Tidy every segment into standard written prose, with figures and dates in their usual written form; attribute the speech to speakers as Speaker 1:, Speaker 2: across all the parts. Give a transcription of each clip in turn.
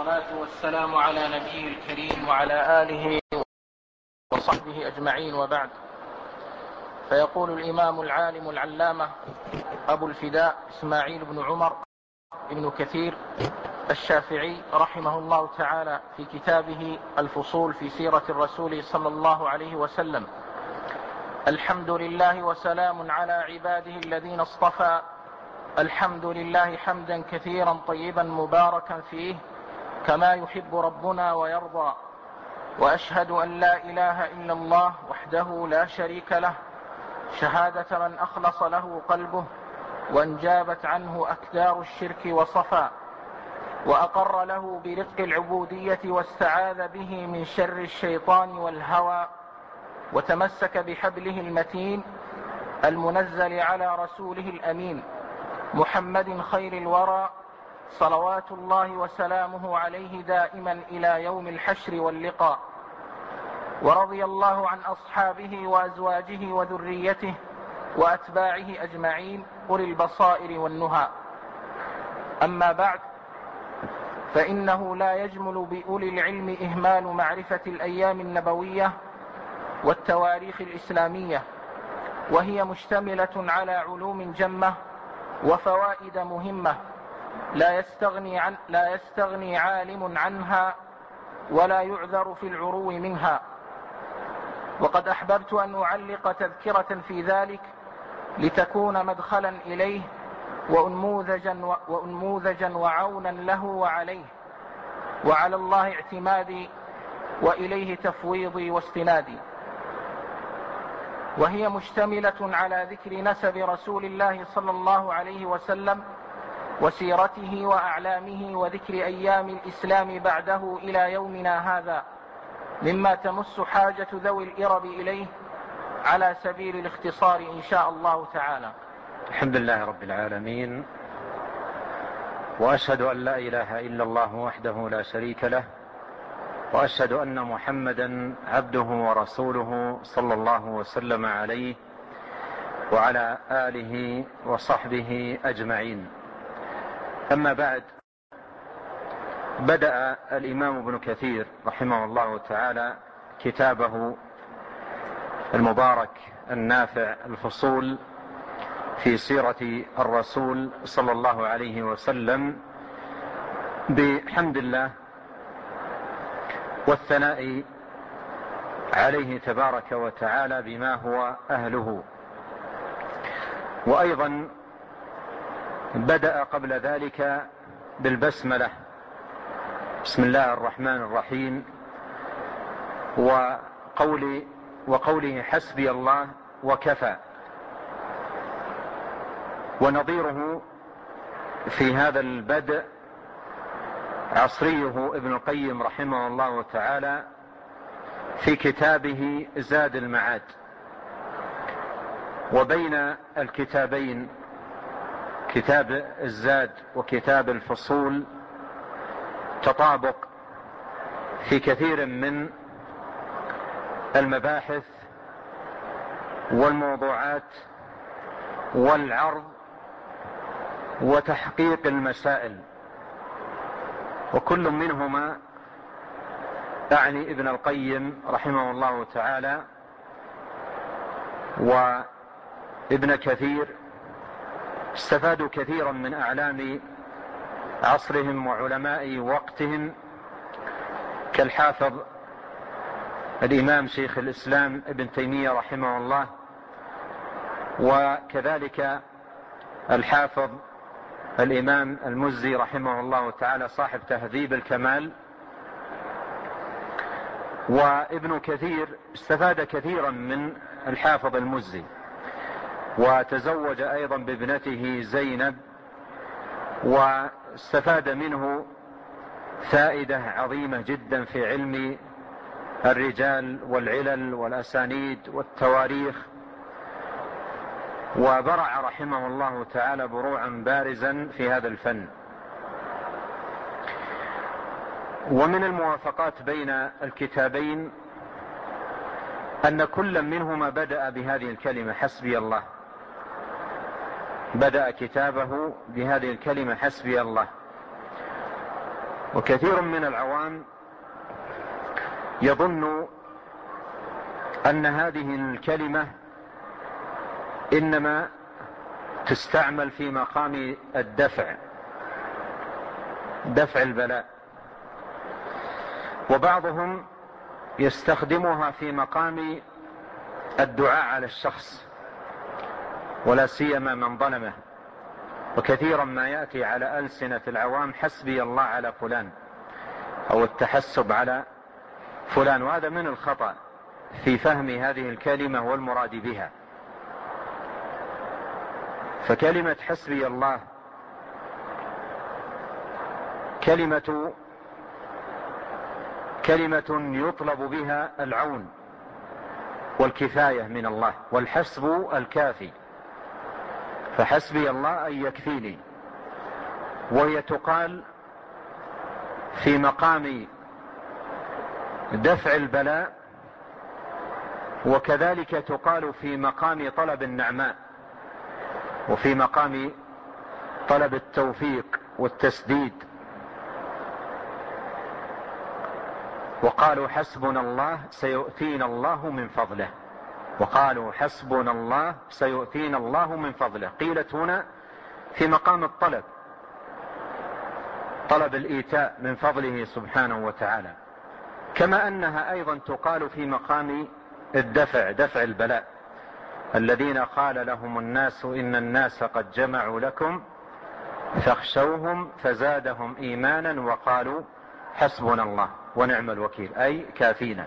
Speaker 1: والصلاة والسلام على نبيه الكريم وعلى آله وصحبه أجمعين، وبعد. فيقول الإمام العالم العلامة أبو الفداء إسماعيل بن عمر بن كثير الشافعي رحمه الله تعالى في كتابه الفصول في سيرة الرسول صلى الله عليه وسلم: الحمد لله وسلام على عباده الذين اصطفى، الحمد لله حمدا كثيرا طيبا مباركا فيه كما يحب ربنا ويرضى، وأشهد أن لا إله إلا الله وحده لا شريك له شهادة من أخلص له قلبه وانجابت عنه أكدار الشرك وصفى، وأقر له برق العبودية واستعاذ به من شر الشيطان والهوى، وتمسك بحبله المتين المنزل على رسوله الأمين محمد خير الورى صلوات الله وسلامه عليه دائما إلى يوم الحشر واللقاء. ورضي الله عن أصحابه وأزواجه وذريته وأتباعه أجمعين أولي البصائر والنهى. أما بعد، فإنه لا يجمل بأولي العلم إهمال معرفة الأيام النبوية والتواريخ الإسلامية، وهي مشتملة على علوم جمة وفوائد مهمة لا يستغني عالم عنها ولا يعذر في العرو منها. وقد أحببت أن أعلق تذكرة في ذلك لتكون مدخلا إليه وأنموذجا وعونا له وعليه، وعلى الله اعتمادي وإليه تفويضي واستنادي. وهي مشتملة على ذكر نسب رسول الله صلى الله عليه وسلم وسيرته وأعلامه، وذكر أيام الإسلام بعده إلى يومنا هذا، مما تمس حاجة ذوي الإرب إليه على سبيل الاختصار إن شاء الله تعالى.
Speaker 2: الحمد لله رب العالمين، وأشهد أن لا إله إلا الله وحده لا شريك له، وأشهد أن محمدا عبده ورسوله صلى الله وسلم عليه وعلى آله وصحبه أجمعين. أما بعد، بدأ الإمام ابن كثير رحمه الله تعالى كتابه المبارك النافع الفصول في سيرة الرسول صلى الله عليه وسلم بحمد الله والثناء عليه تبارك وتعالى بما هو أهله. وأيضا بدأ قبل ذلك بالبسملة: بسم الله الرحمن الرحيم، وقوله حسبي الله وكفى. ونظيره في هذا البدء عصريه ابن القيم رحمه الله تعالى في كتابه زاد المعاد. وبين الكتابين، كتاب الزاد وكتاب الفصول، تطابق في كثير من المباحث والموضوعات والعرض وتحقيق المسائل، وكل منهما أعني ابن القيم رحمه الله تعالى وابن كثير استفادوا كثيرا من أعلام عصرهم وعلماء وقتهم، كالحافظ الإمام شيخ الإسلام ابن تيمية رحمه الله، وكذلك الحافظ الإمام المزي رحمه الله تعالى صاحب تهذيب الكمال. وابن كثير استفاد كثيرا من الحافظ المزي، وتزوج أيضا بابنته زينب، واستفاد منه فائدة عظيمة جدا في علم الرجال والعلل والأسانيد والتواريخ، وبرع رحمه الله تعالى بروعا بارزا في هذا الفن. ومن الموافقات بين الكتابين أن كل منهما بدأ بهذه الكلمة حسبي الله، بدأ كتابه بهذه الكلمة حسبي الله. وكثير من العوام يظن أن هذه الكلمة إنما تستعمل في مقام دفع البلاء، وبعضهم يستخدمها في مقام الدعاء على الشخص ولا سيما من ظلمه. وكثيرا ما يأتي على ألسنة العوام حسبي الله على فلان أو التحسب على فلان، وهذا من الخطأ في فهم هذه الكلمة والمراد بها. فكلمة حسبي الله كلمة يطلب بها العون والكفاية من الله، والحسب الكافي، فحسبي الله أن يكفيني، وهي تقال في مقام دفع البلاء، وكذلك تقال في مقام طلب النعماء، وفي مقام طلب التوفيق والتسديد. وقالوا حسبنا الله سيؤتينا الله من فضله، وقالوا حسبنا الله سيؤتينا الله من فضله، قيلت هنا في مقام طلب الإيتاء من فضله سبحانه وتعالى، كما أنها أيضا تقال في مقام دفع البلاء. الذين قال لهم الناس إن الناس قد جمعوا لكم فاخشوهم فزادهم إيمانا وقالوا حسبنا الله ونعم الوكيل، أي كافينا.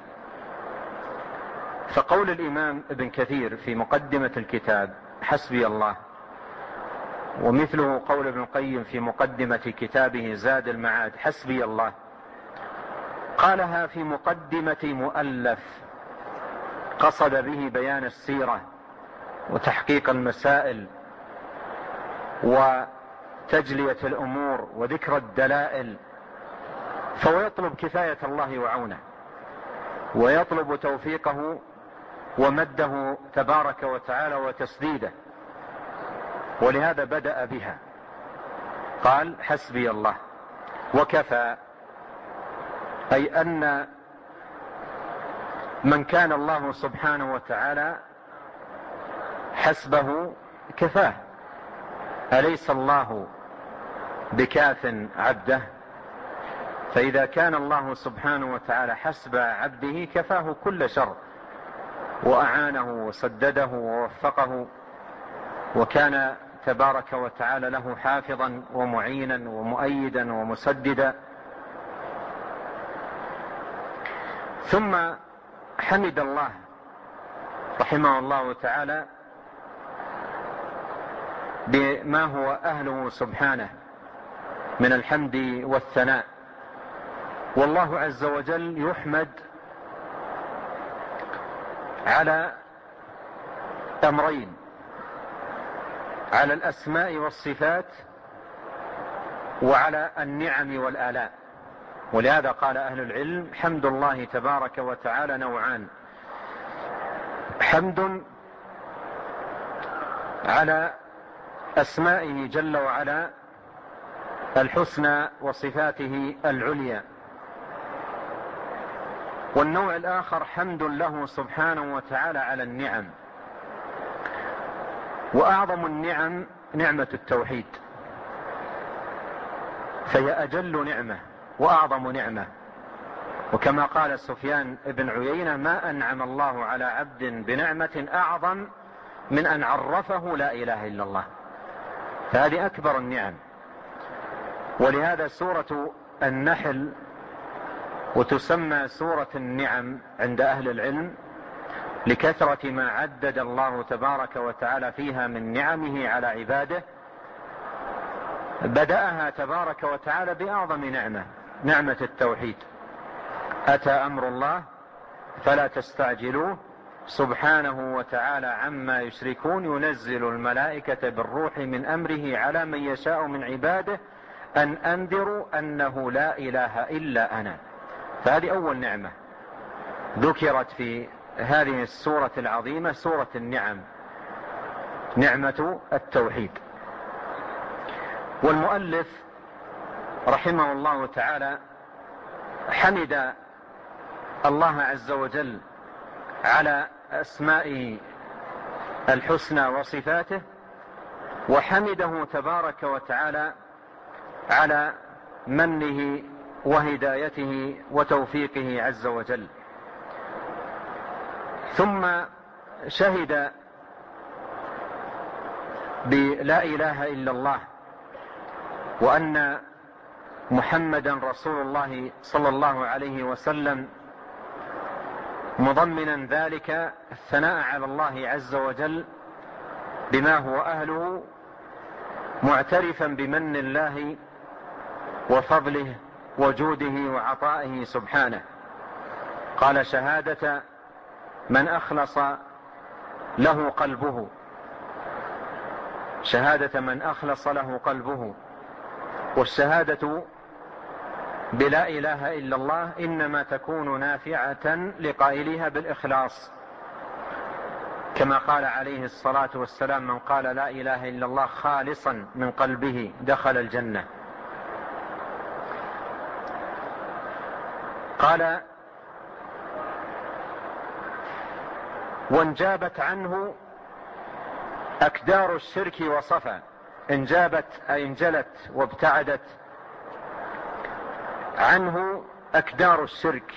Speaker 2: فقول الإمام ابن كثير في مقدمة الكتاب حسبي الله، ومثله قول ابن القيم في مقدمة كتابه زاد المعاد حسبي الله، قالها في مقدمة مؤلف قصد به بيان السيرة وتحقيق المسائل وتجلية الأمور وذكر الدلائل، فهو يطلب كفاية الله وعونه، ويطلب توفيقه ومده تبارك وتعالى وتسديده، ولهذا بدأ بها قال حسبي الله وكفى، أي أن من كان الله سبحانه وتعالى حسبه كفاه. أليس الله بكاف عبده؟ فإذا كان الله سبحانه وتعالى حسب عبده كفاه كل شر، وأعانه وسدده ووفقه، وكان تبارك وتعالى له حافظا ومعينا ومؤيدا ومسددا. ثم حمد الله رحمه الله تعالى بما هو أهله سبحانه من الحمد والثناء. والله عز وجل يحمد على أمرين: على الأسماء والصفات، وعلى النعم والآلاء. ولهذا قال أهل العلم حمد الله تبارك وتعالى نوعان: حمد على أسمائه جل وعلا الحسنى وصفاته العليا، والنوع الآخر حمد له سبحانه وتعالى على النعم. وأعظم النعم نعمة التوحيد، فهي أجل نعمة وأعظم نعمة. وكما قال سفيان بن عيينة: ما أنعم الله على عبد بنعمة أعظم من أن عرفه لا إله إلا الله. فهذه أكبر النعم. ولهذا سورة النحل وتسمى سورة النعم عند أهل العلم لكثرة ما عدد الله تبارك وتعالى فيها من نعمه على عباده. بدأها تبارك وتعالى بأعظم نعمة، نعمة التوحيد: أتى أمر الله فلا تستعجلوه سبحانه وتعالى عما يشركون ينزل الملائكة بالروح من أمره على من يشاء من عباده أن أنذروا أنه لا إله إلا أنا. فهذه أول نعمة ذكرت في هذه السورة العظيمة، سورة النعم، نعمة التوحيد. والمؤلف رحمه الله تعالى حمد الله عز وجل على أسمائه الحسنى وصفاته، وحمده تبارك وتعالى على منه وهدايته وتوفيقه عز وجل. ثم شهد بلا إله إلا الله وأن محمدا رسول الله صلى الله عليه وسلم، مضمنا ذلك الثناء على الله عز وجل بما هو أهله، معترفا بمن الله وفضله وجوده وعطائه سبحانه. قال: شهادة من أخلص له قلبه، شهادة من أخلص له قلبه. والشهادة بلا إله إلا الله إنما تكون نافعة لقائلها بالإخلاص، كما قال عليه الصلاة والسلام: من قال لا إله إلا الله خالصا من قلبه دخل الجنة. قال: وانجابت عنه أكدار الشرك وصفا. انجابت أي انجلت وابتعدت عنه أكدار الشرك،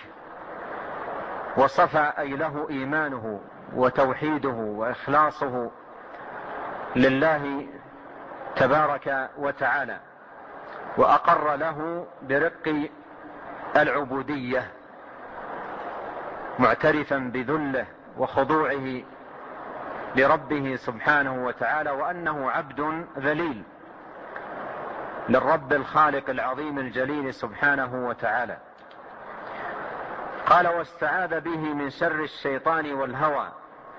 Speaker 2: وصفا أي له إيمانه وتوحيده وإخلاصه لله تبارك وتعالى، وأقر له برق العبودية، معترفا بذله وخضوعه لربه سبحانه وتعالى، وأنه عبد ذليل للرب الخالق العظيم الجليل سبحانه وتعالى. قال: واستعاذ به من شر الشيطان والهوى،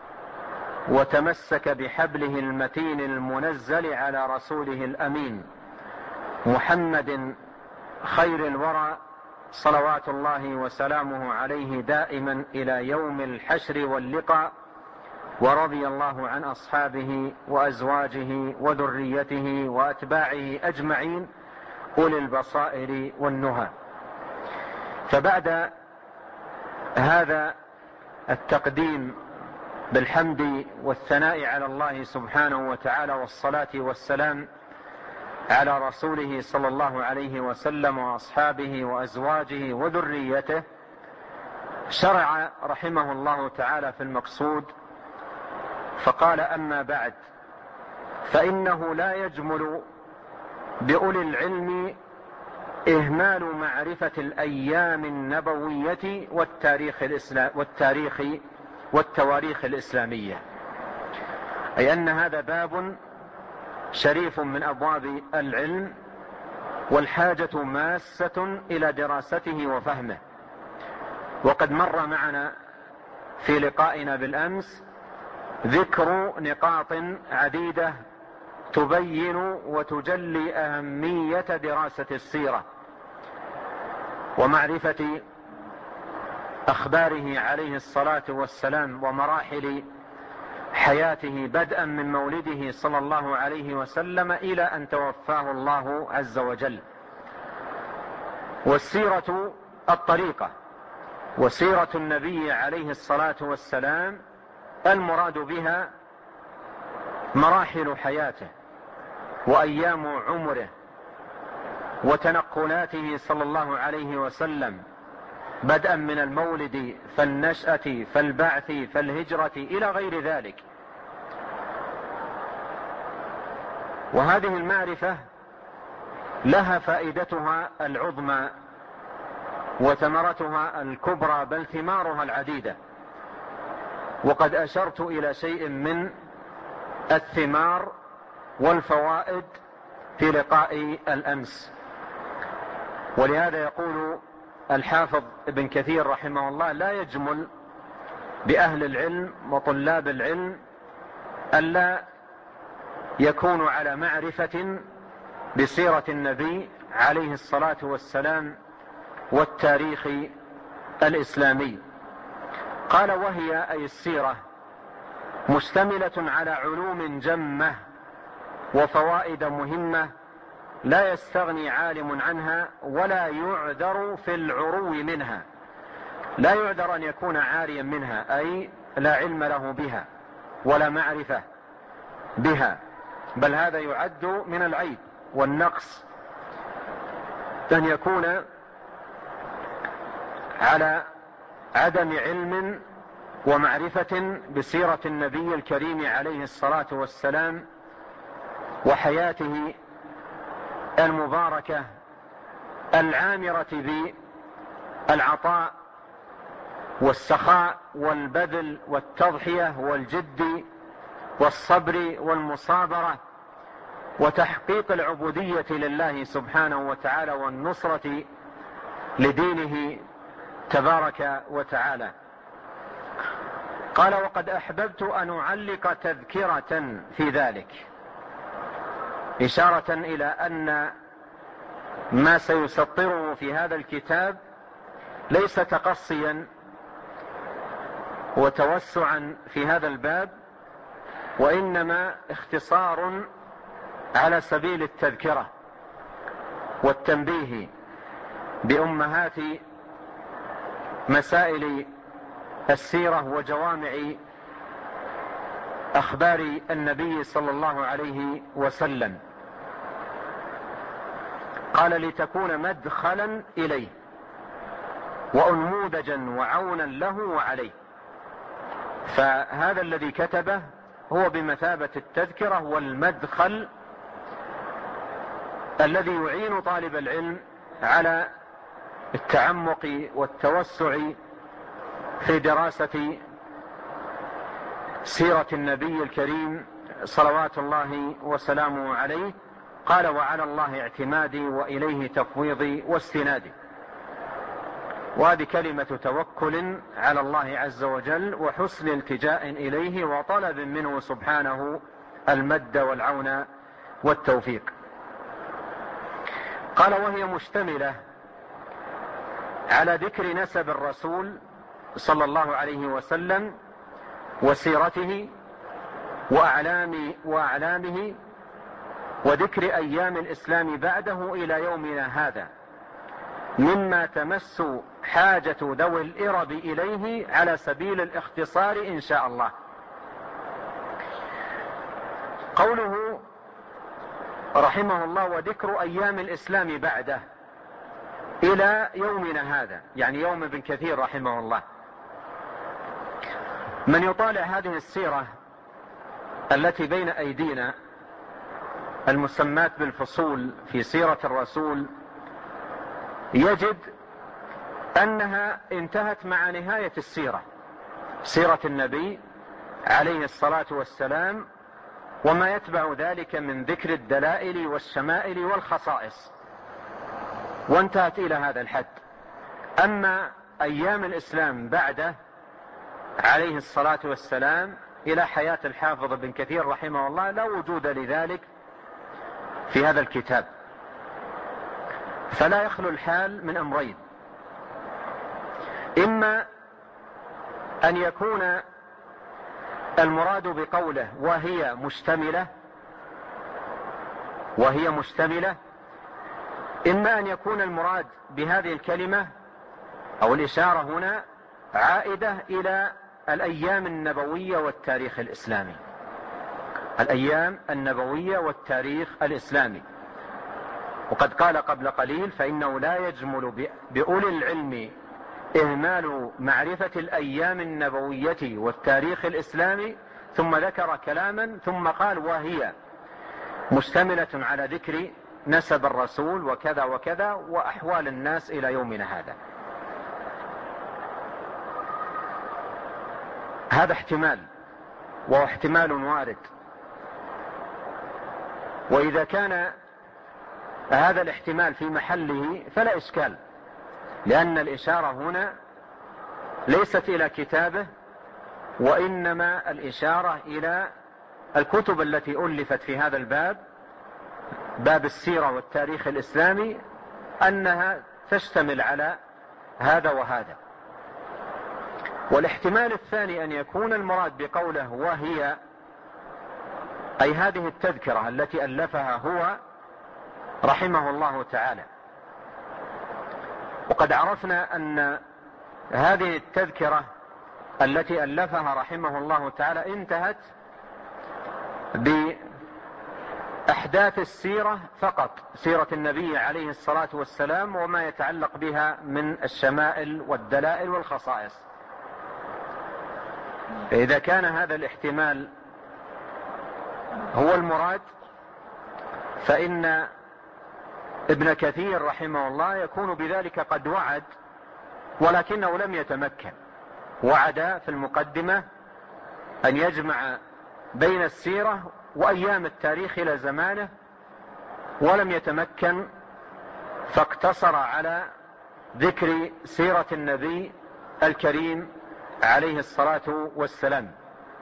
Speaker 2: وتمسك بحبله المتين المنزل على رسوله الأمين محمد خير الورى، صلوات الله وسلامه عليه دائما إلى يوم الحشر واللقاء. ورضي الله عن أصحابه وأزواجه وذريته وأتباعه أجمعين أولي البصائر والنهى. فبعد هذا التقديم بالحمد والثناء على الله سبحانه وتعالى، والصلاة والسلام على رسوله صلى الله عليه وسلم وأصحابه وأزواجه وذريته، شرع رحمه الله تعالى في المقصود، فقال: أما بعد، فإنه لا يجمل بأولي العلم إهمال معرفة الأيام النبوية والتواريخ الإسلامية. أي أن هذا باب شريف من أبواب العلم، والحاجة ماسة إلى دراسته وفهمه. وقد مر معنا في لقائنا بالأمس ذكر نقاط عديدة تبين وتجلي أهمية دراسة السيرة ومعرفة أخباره عليه الصلاة والسلام ومراحل حياته، بدءا من مولده صلى الله عليه وسلم إلى أن توفاه الله عز وجل. والسيرة الطريقة، وسيرة النبي عليه الصلاة والسلام المراد بها مراحل حياته وأيام عمره وتنقلاته صلى الله عليه وسلم، بدءا من المولد فالنشأة فالبعث فالهجرة إلى غير ذلك. وهذه المعرفة لها فائدتها العظمى وثمرتها الكبرى، بل ثمارها العديدة. وقد أشرت إلى شيء من الثمار والفوائد في لقاء الأمس. ولهذا يقول الحافظ ابن كثير رحمه الله: لا يجمل بأهل العلم وطلاب العلم ألا يكونوا على معرفة بسيرة النبي عليه الصلاة والسلام والتاريخ الإسلامي. قال: وهي أي السيرة مشتملة على علوم جمة وفوائد مهمة لا يستغني عالم عنها ولا يعذر في العرو منها. لا يعذر أن يكون عاريا منها، أي لا علم له بها ولا معرفة بها، بل هذا يعد من العيب والنقص أن يكون على عدم علم ومعرفة بسيرة النبي الكريم عليه الصلاة والسلام وحياته المباركة العامرة بالعطاء والسخاء والبذل والتضحية والجد والصبر والمصابرة وتحقيق العبودية لله سبحانه وتعالى والنصرة لدينه تبارك وتعالى. قال: وقد أحببت أن أعلق تذكرة في ذلك، إشارة إلى أن ما سيسطره في هذا الكتاب ليس تقصيا وتوسعا في هذا الباب، وإنما اختصار على سبيل التذكرة والتنبيه بأمهات مسائل السيرة وجوامع أخبار النبي صلى الله عليه وسلم. قال: لتكون مدخلا إليه وأنموذجا وعونا له وعليه. فهذا الذي كتبه هو بمثابة التذكرة والمدخل الذي يعين طالب العلم على التعمق والتوسع في دراسة سيرة النبي الكريم صلوات الله وسلامه عليه. قال: وعلى الله اعتمادي وإليه تفويضي واستنادي. وهذه كلمة توكل على الله عز وجل وحسن التجاء إليه وطلب منه سبحانه المد والعون والتوفيق. قال: وهي مشتملة على ذكر نسب الرسول صلى الله عليه وسلم وسيرته وأعلامه وذكر أيام الإسلام بعده إلى يومنا هذا، مما تمس حاجة ذوي الإرب إليه على سبيل الاختصار إن شاء الله. قوله رحمه الله: وذكر أيام الإسلام بعده إلى يومنا هذا، يعني يوم ابن كثير رحمه الله. من يطالع هذه السيرة التي بين أيدينا المسمات بالفصول في سيرة الرسول يجد أنها انتهت مع نهاية السيرة، سيرة النبي عليه الصلاة والسلام، وما يتبع ذلك من ذكر الدلائل والشمائل والخصائص، وانتهت إلى هذا الحد. أما أيام الإسلام بعده عليه الصلاة والسلام إلى حياة الحافظ ابن كثير رحمه الله لا وجود لذلك في هذا الكتاب. فلا يخلو الحال من أمرين: إما أن يكون المراد بقوله وهي مشتملة، إما أن يكون المراد بهذه الكلمة أو الإشارة هنا عائدة إلى الأيام النبوية والتاريخ الإسلامي، الأيام النبوية والتاريخ الإسلامي. وقد قال قبل قليل: فإنه لا يجمل بأولي العلم إهمال معرفة الأيام النبوية والتاريخ الإسلامي، ثم ذكر كلاما ثم قال: وهي مشتملة على ذكر نسب الرسول وكذا وكذا وأحوال الناس إلى يومنا هذا. هذا احتمال، وهو احتمال وارد. وإذا كان هذا الاحتمال في محله فلا إشكال، لأن الإشارة هنا ليست إلى كتابه، وإنما الإشارة إلى الكتب التي ألفت في هذا الباب، باب السيرة والتاريخ الإسلامي، أنها تشتمل على هذا وهذا. والاحتمال الثاني أن يكون المراد بقوله وهي أي هذه التذكرة التي ألفها هو رحمه الله تعالى. وقد عرفنا أن هذه التذكرة التي ألفها رحمه الله تعالى انتهت بأحداث السيرة فقط، سيرة النبي عليه الصلاة والسلام وما يتعلق بها من الشمائل والدلائل والخصائص. فإذا كان هذا الاحتمال هو المراد فإن ابن كثير رحمه الله يكون بذلك قد وعد، ولكنه لم يتمكن. وعد في المقدمة أن يجمع بين السيرة وأيام التاريخ إلى زمانه، ولم يتمكن، فاقتصر على ذكر سيرة النبي الكريم عليه الصلاة والسلام.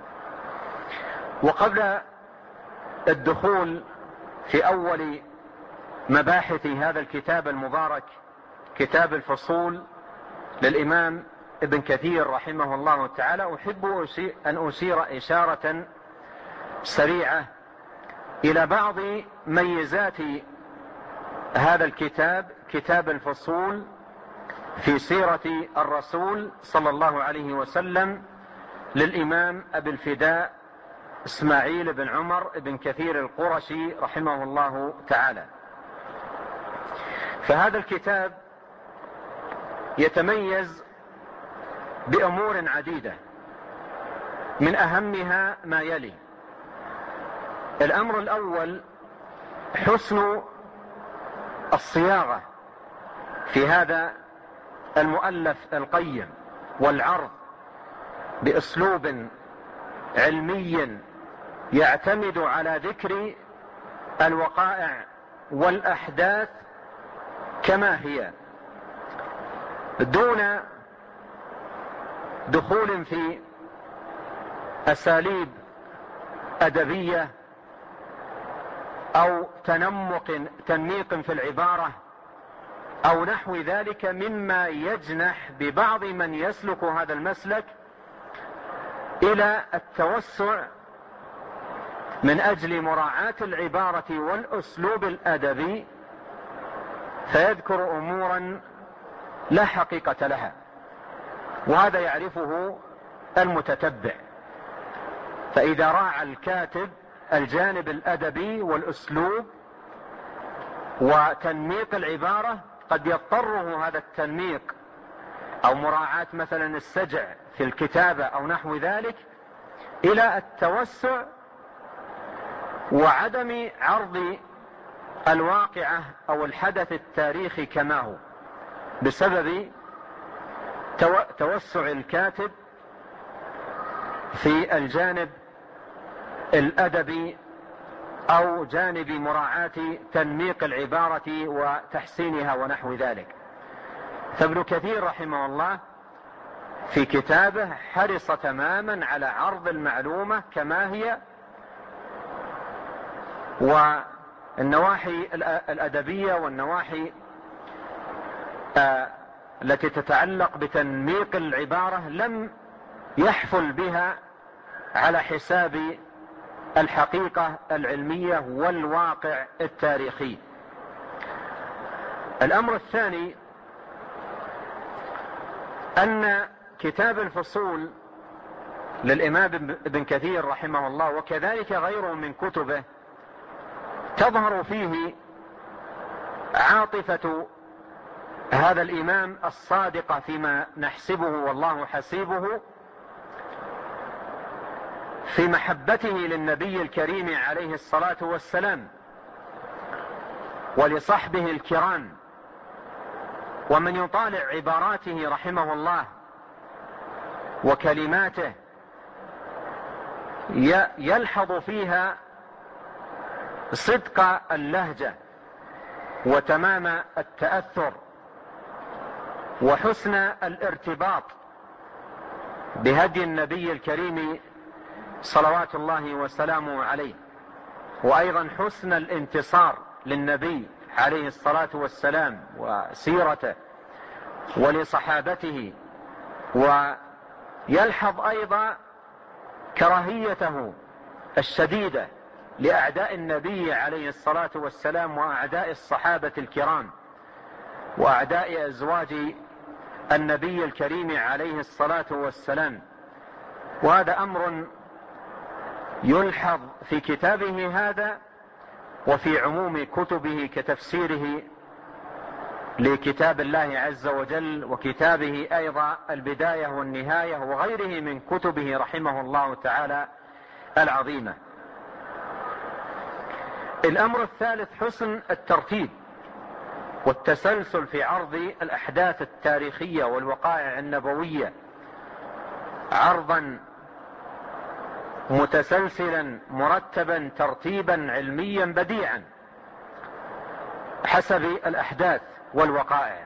Speaker 2: وقبل الدخول في أول مباحث هذا الكتاب المبارك، كتاب الفصول للإمام ابن كثير رحمه الله تعالى، أحب أن أشير إشارة سريعة إلى بعض ميزات هذا الكتاب، كتاب الفصول في سيرة الرسول صلى الله عليه وسلم للإمام أبي الفداء إسماعيل بن عمر بن كثير القرشي رحمه الله تعالى. فهذا الكتاب يتميز بأمور عديدة، من أهمها ما يلي: الأمر الأول حسن الصياغة في هذا المؤلف القيم، والعرض بأسلوب علمي يعتمد على ذكر الوقائع والأحداث كما هي، دون دخول في أساليب أدبية أو تنميق في العبارة أو نحو ذلك مما يجنح ببعض من يسلك هذا المسلك إلى التوسع من أجل مراعاة العبارة والأسلوب الأدبي، فيذكر أمورا لا حقيقة لها، وهذا يعرفه المتتبع. فإذا راعى الكاتب الجانب الأدبي والأسلوب وتنميق العبارة، قد يضطره هذا التنميق أو مراعاة مثلا السجع في الكتابة أو نحو ذلك إلى التوسع وعدم عرض الواقعة أو الحدث التاريخي كما هو، بسبب توسع الكاتب في الجانب الأدبي أو جانب مراعاة تنميق العبارة وتحسينها ونحو ذلك. فابن كثير رحمه الله في كتابه حرص تماما على عرض المعلومة كما هي، والنواحي الأدبية والنواحي التي تتعلق بتنميق العبارة لم يحفل بها على حساب الحقيقة العلمية والواقع التاريخي. الأمر الثاني أن كتاب الفصول للإمام ابن كثير رحمه الله وكذلك غيره من كتبه تظهر فيه عاطفة هذا الإمام الصادق فيما نحسبه والله حسيبه في محبته للنبي الكريم عليه الصلاة والسلام ولصحبه الكرام. ومن يطالع عباراته رحمه الله وكلماته يلحظ فيها صدق اللهجة وتمام التأثر وحسن الارتباط بهدي النبي الكريم صلوات الله وسلامه عليه، وأيضا حسن الانتصار للنبي عليه الصلاة والسلام وسيرته ولصحابته. ويلحظ أيضا كراهيته الشديدة لأعداء النبي عليه الصلاة والسلام وأعداء الصحابة الكرام وأعداء أزواج النبي الكريم عليه الصلاة والسلام. وهذا أمر يلحظ في كتابه هذا وفي عموم كتبه كتفسيره لكتاب الله عز وجل، وكتابه أيضا البداية والنهاية، وغيره من كتبه رحمه الله تعالى العظيمة. الأمر الثالث حسن الترتيب والتسلسل في عرض الأحداث التاريخية والوقائع النبوية عرضا متسلسلا مرتبا ترتيبا علميا بديعا حسب الأحداث والوقائع.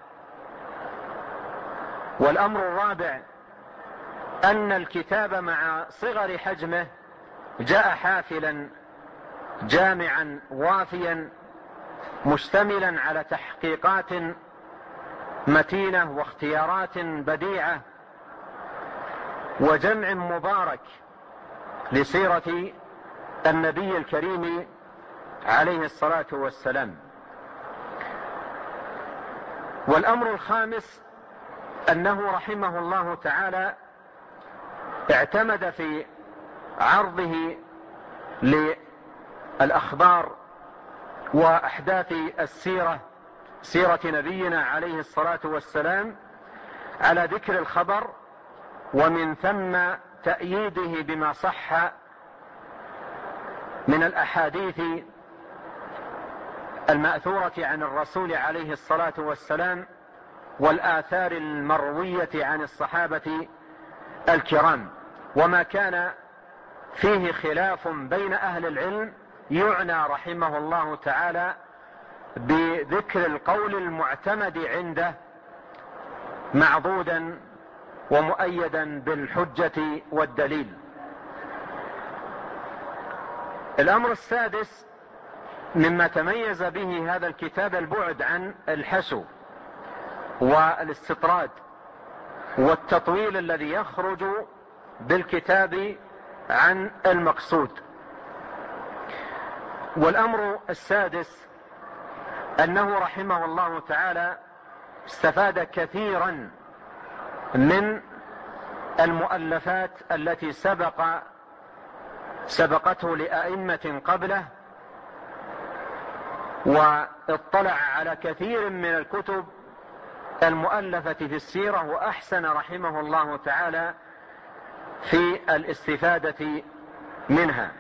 Speaker 2: والأمر الرابع أن الكتاب مع صغر حجمه جاء حافلا جامعا وافيا مشتملا على تحقيقات متينة واختيارات بديعة وجمع مبارك لسيرة النبي الكريم عليه الصلاة والسلام. والأمر الخامس أنه رحمه الله تعالى اعتمد في عرضه للأخبار وأحداث السيرة، سيرة نبينا عليه الصلاة والسلام، على ذكر الخبر ومن ثم تأييده بما صح من الأحاديث المأثورة عن الرسول عليه الصلاة والسلام والآثار المروية عن الصحابة الكرام. وما كان فيه خلاف بين أهل العلم يعنى رحمه الله تعالى بذكر القول المعتمد عنده معضودا ومؤيدا بالحجة والدليل. الأمر السادس مما تميز به هذا الكتاب البعد عن الحشو والاستطراد والتطويل الذي يخرج بالكتاب عن المقصود. والأمر السادس أنه رحمه الله تعالى استفاد كثيرا من المؤلفات التي سبقته لأئمة قبله، واطلع على كثير من الكتب المؤلفة في السيرة، وأحسن رحمه الله تعالى في الاستفادة منها،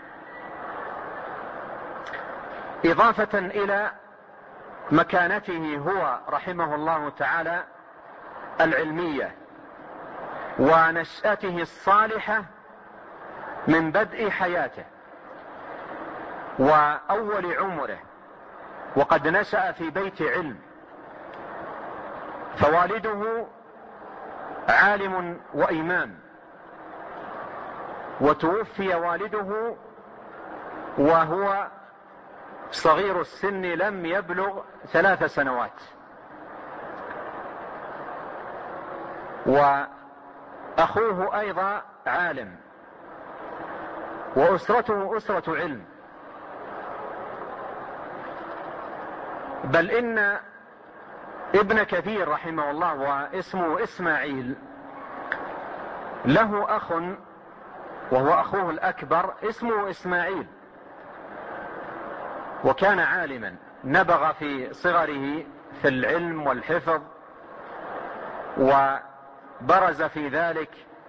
Speaker 2: إضافة إلى مكانته هو رحمه الله تعالى العلمية ونشأته الصالحة من بدء حياته وأول عمره، وقد نشأ في بيت علم، فوالده عالم وإمام، وتوفي والده وهو صغير السن لم يبلغ 3 سنوات، وأخوه أيضا عالم، وأسرته أسرة علم. بل إن ابن كثير رحمه الله واسمه إسماعيل له أخ وهو أخوه الأكبر اسمه إسماعيل، وكان عالما نبغ في صغره في العلم والحفظ وبرز في ذلك،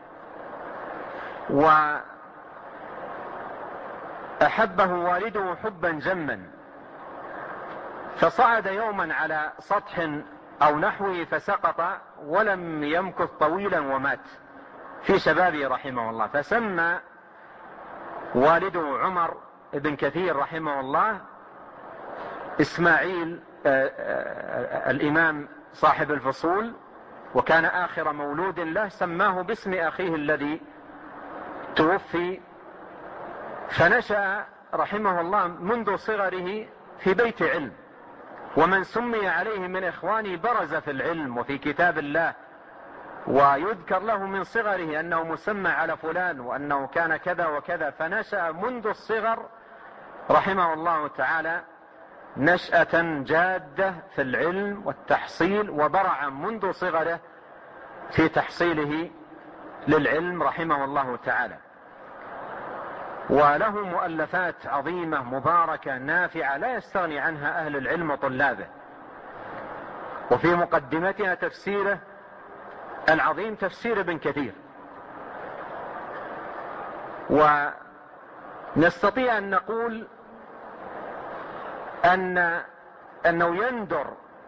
Speaker 2: وأحبه والده حبا جما، فصعد يوما على سطح أو نحوه فسقط ولم يمكث طويلا ومات في شبابه رحمه الله. فسمى والده عمر بن كثير رحمه الله إسماعيل الإمام صاحب الفصول، وكان آخر مولود له، سماه باسم أخيه الذي توفي. فنشأ رحمه الله منذ صغره في بيت علم، ومن سمي عليه من إخوانه برز في العلم وفي كتاب الله، ويذكر له من صغره أنه مسمى على فلان وأنه كان كذا وكذا. فنشأ منذ الصغر رحمه الله تعالى نشأة جادة في العلم والتحصيل، وبرع منذ صغره في تحصيله للعلم رحمه الله تعالى، وله مؤلفات عظيمة مباركة نافعة لا يستغني عنها أهل العلم وطلابه. وفي مقدمتها تفسيره العظيم تفسير ابن كثير. ونستطيع أن نقول أنه يندر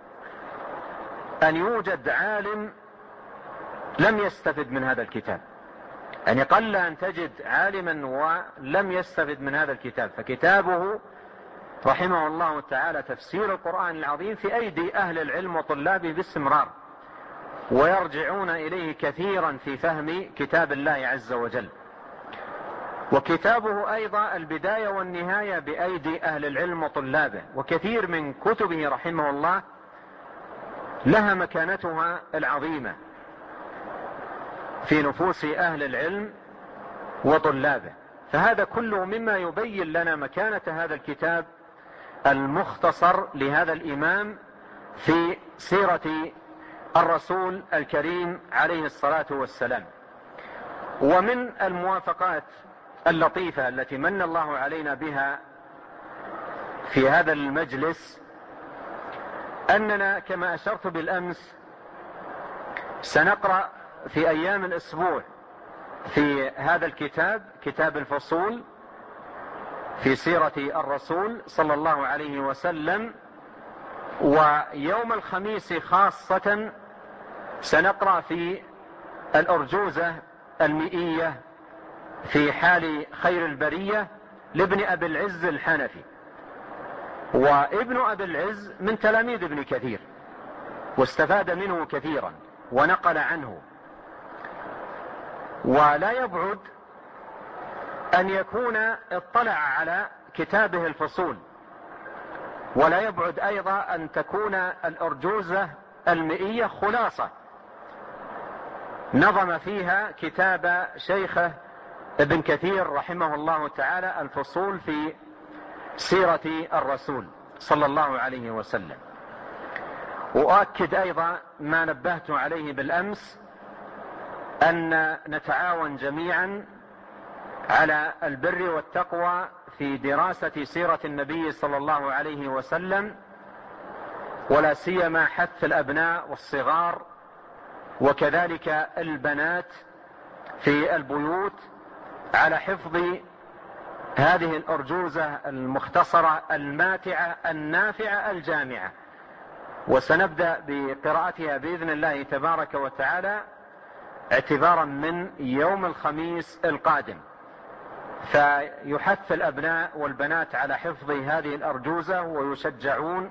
Speaker 2: أن يوجد عالم لم يستفد من هذا الكتاب، يعني قل أن تجد عالما ولم يستفد من هذا الكتاب. فكتابه رحمه الله تعالى تفسير القرآن العظيم في أيدي أهل العلم وطلابه باستمرار، ويرجعون إليه كثيرا في فهم كتاب الله عز وجل. وكتابه أيضا البداية والنهاية بأيدي أهل العلم وطلابه، وكثير من كتبه رحمه الله لها مكانتها العظيمة في نفوس أهل العلم وطلابه. فهذا كله مما يبين لنا مكانة هذا الكتاب المختصر لهذا الإمام في سيرة الرسول الكريم عليه الصلاة والسلام. ومن الموافقات اللطيفة التي من الله علينا بها في هذا المجلس أننا كما أشرت بالأمس سنقرأ في أيام الأسبوع في هذا الكتاب، كتاب الفصول في سيرة الرسول صلى الله عليه وسلم. ويوم الخميس خاصة سنقرأ في الأرجوزة المئية في حال خير البرية لابن أبي العز الحنفي. وابن أبي العز من تلاميذ ابن كثير، واستفاد منه كثيرا ونقل عنه. ولا يبعد أن يكون اطلع على كتابه الفصول، ولا يبعد أيضا أن تكون الأرجوزة المئية خلاصة نظم فيها كتاب شيخه ابن كثير رحمه الله تعالى الفصول في سيرة الرسول صلى الله عليه وسلم. وأؤكد أيضا ما نبهت عليه بالأمس، أن نتعاون جميعا على البر والتقوى في دراسة سيرة النبي صلى الله عليه وسلم، ولا سيما حث الأبناء والصغار وكذلك البنات في البيوت على حفظ هذه الأرجوزة المختصرة الماتعة النافعة الجامعة. وسنبدأ بقراءتها بإذن الله تبارك وتعالى اعتبارا من يوم الخميس القادم. فيحث الأبناء والبنات على حفظ هذه الأرجوزة ويشجعون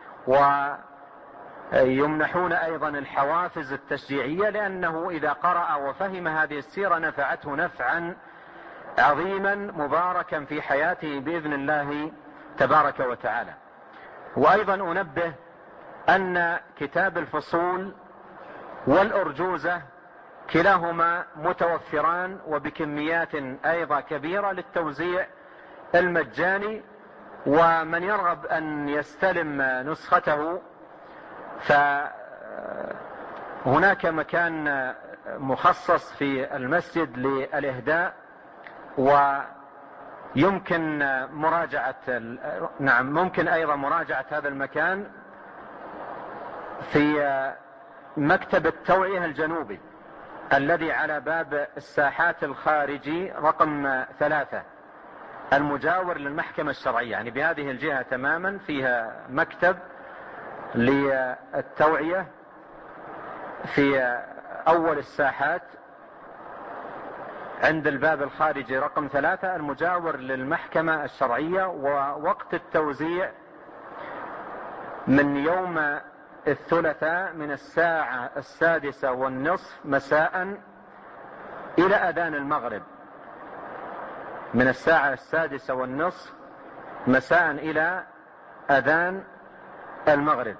Speaker 2: ويمنحون أيضا الحوافز التشجيعية، لأنه إذا قرأ وفهم هذه السيرة نفعته نفعا عظيما مباركا في حياته بإذن الله تبارك وتعالى. وأيضا أنبه أن كتاب الفصول والأرجوزة كلاهما متوفران وبكميات أيضا كبيرة للتوزيع المجاني، ومن يرغب أن يستلم نسخته فهناك مكان مخصص في المسجد للإهداء، ويمكن ممكن أيضا مراجعة هذا المكان في مكتب التوعية الجنوبي الذي على باب الساحات الخارجي رقم 3 المجاور للمحكمة الشرعية، يعني بهذه الجهة تماما فيها مكتب للتوعية في أول الساحات عند الباب الخارجي رقم 3 المجاور للمحكمة الشرعية. ووقت التوزيع من يوم الثلاثاء من الساعة 6:30 مساء إلى أذان المغرب، من الساعة 6:30 مساء إلى أذان المغرب.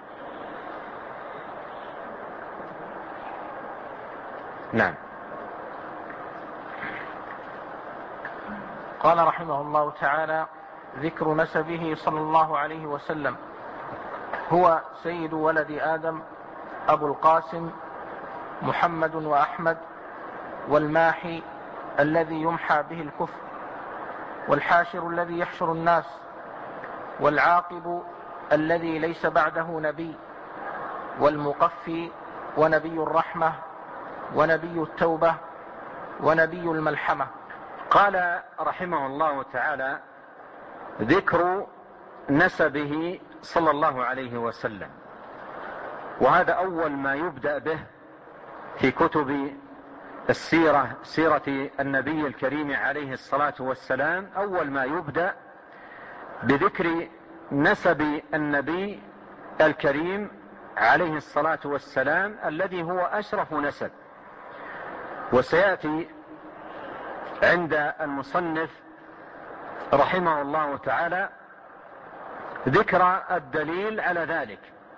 Speaker 2: نعم.
Speaker 1: قال رحمه الله تعالى: ذكر نسبه صلى الله عليه وسلم. هو سيد ولد آدم، أبو القاسم محمد وأحمد، والماحي الذي يمحى به الكفر، والحاشر الذي يحشر الناس، والعاقب الذي ليس بعده نبي، والمقفي ونبي الرحمة ونبي التوبة ونبي الملحمة.
Speaker 2: قال رحمه الله تعالى: ذكر نسبه صلى الله عليه وسلم. وهذا أول ما يبدأ به في كتب السيرة، سيرة النبي الكريم عليه الصلاة والسلام. أول ما يبدأ بذكر نسب النبي الكريم عليه الصلاة والسلام الذي هو أشرف نسب. وسيأتي عند المصنف رحمه الله تعالى ذكر الدليل على ذلك.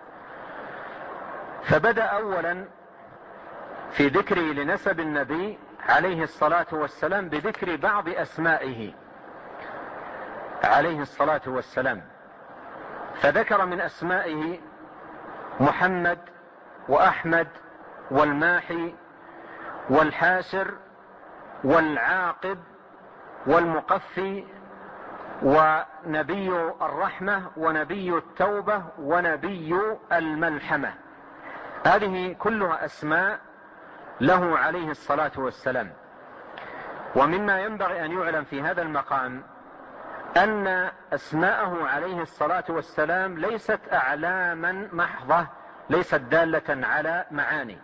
Speaker 2: فبدأ أولا في ذكره لنسب النبي عليه الصلاة والسلام بذكر بعض أسمائه عليه الصلاة والسلام. فذكر من أسمائه محمد وأحمد والماحي والحاشر والعاقب والمقفي ونبي الرحمة ونبي التوبة ونبي الملحمة. هذه كلها أسماء له عليه الصلاة والسلام. ومما ينبغي أن يعلم في هذا المقام أن أسماءه عليه الصلاة والسلام ليست أعلاما محضة، ليست دالة على معاني،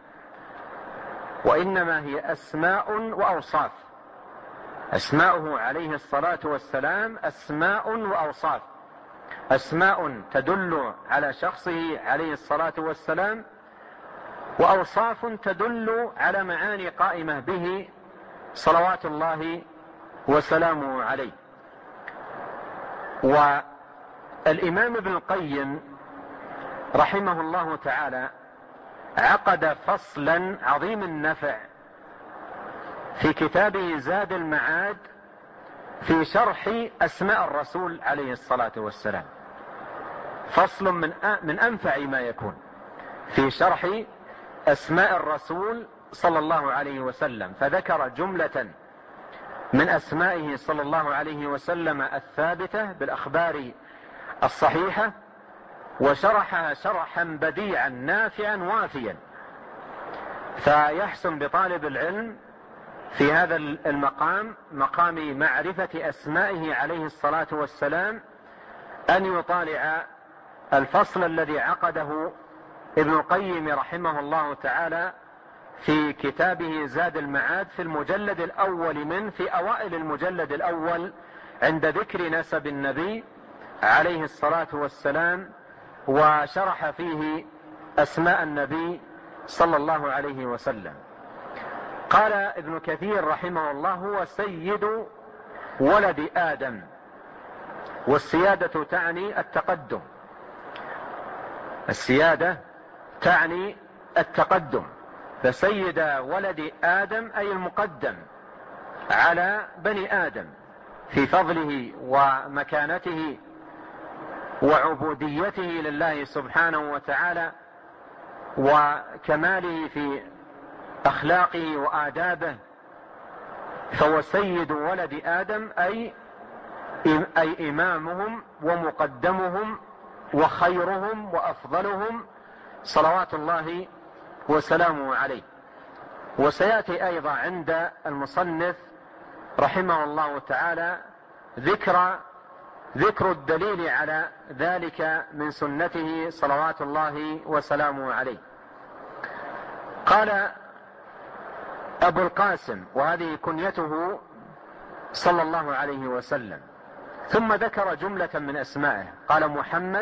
Speaker 2: وإنما هي أسماء وأوصاف. أسماؤه عليه الصلاة والسلام أسماء وأوصاف. أسماء تدل على شخصه عليه الصلاة والسلام، وأوصاف تدل على معاني قائمة به صلوات الله وسلامه عليه. والإمام ابن القيم رحمه الله تعالى عقد فصلا عظيم النفع في كتابه زاد المعاد في شرح أسماء الرسول عليه الصلاة والسلام. فصل من أنفع ما يكون في شرح أسماء الرسول صلى الله عليه وسلم. فذكر جملة من أسمائه صلى الله عليه وسلم الثابتة بالأخبار الصحيحة، وشرحها شرحا بديعا نافعا وافيا. فيحسن بطالب العلم في هذا المقام، مقام معرفة أسمائه عليه الصلاة والسلام، أن يطالع الفصل الذي عقده ابن القيم رحمه الله تعالى في كتابه زاد المعاد في المجلد الأول منه، في أوائل المجلد الأول، عند ذكر نسب النبي عليه الصلاة والسلام، وشرح فيه أسماء النبي صلى الله عليه وسلم. قال ابن كثير رحمه الله: هو سيد ولد آدم. والسيادة تعني التقدم، السيادة تعني التقدم. فسيد ولد آدم أي المقدم على بني آدم في فضله ومكانته وعبوديته لله سبحانه وتعالى، وكماله في أخلاقه وآدابه. فهو سيد ولد آدم أي إمامهم ومقدمهم وخيرهم وأفضلهم صلوات الله وسلامه عليه. وسيأتي أيضا عند المصنف رحمه الله تعالى ذكر الدليل على ذلك من سنته صلوات الله وسلامه عليه. قال أبو القاسم، وهذه كنيته صلى الله عليه وسلم. ثم ذكر جملة من أسمائه، قال محمد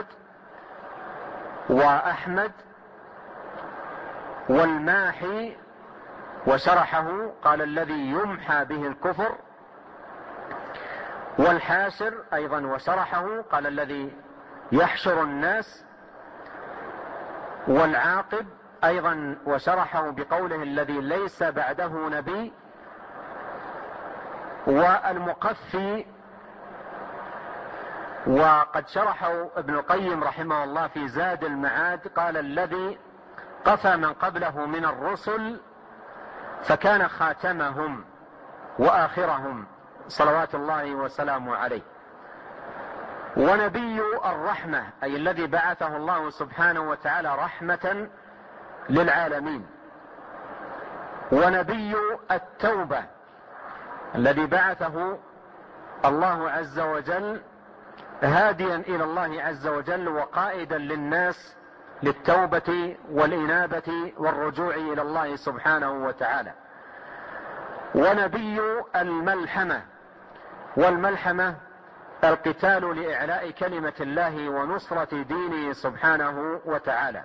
Speaker 2: وأحمد والماحي، وشرحه قال الذي يمحى به الكفر، والحاشر أيضا وشرحه قال الذي يحشر الناس، والعاقب أيضا وشرحه بقوله الذي ليس بعده نبي، والمقفي وقد شرحه ابن القيم رحمه الله في زاد المعاد، قال: الذي قفى من قبله من الرسل فكان خاتمهم وآخرهم صلوات الله وسلامه عليه. ونبي الرحمة، أي الذي بعثه الله سبحانه وتعالى رحمة للعالمين. ونبي التوبة، الذي بعثه الله عز وجل هاديا إلى الله عز وجل وقائدا للناس للتوبة والإنابة والرجوع إلى الله سبحانه وتعالى. ونبي الملحمة، والملحمة القتال لإعلاء كلمة الله ونصرة دينه سبحانه وتعالى.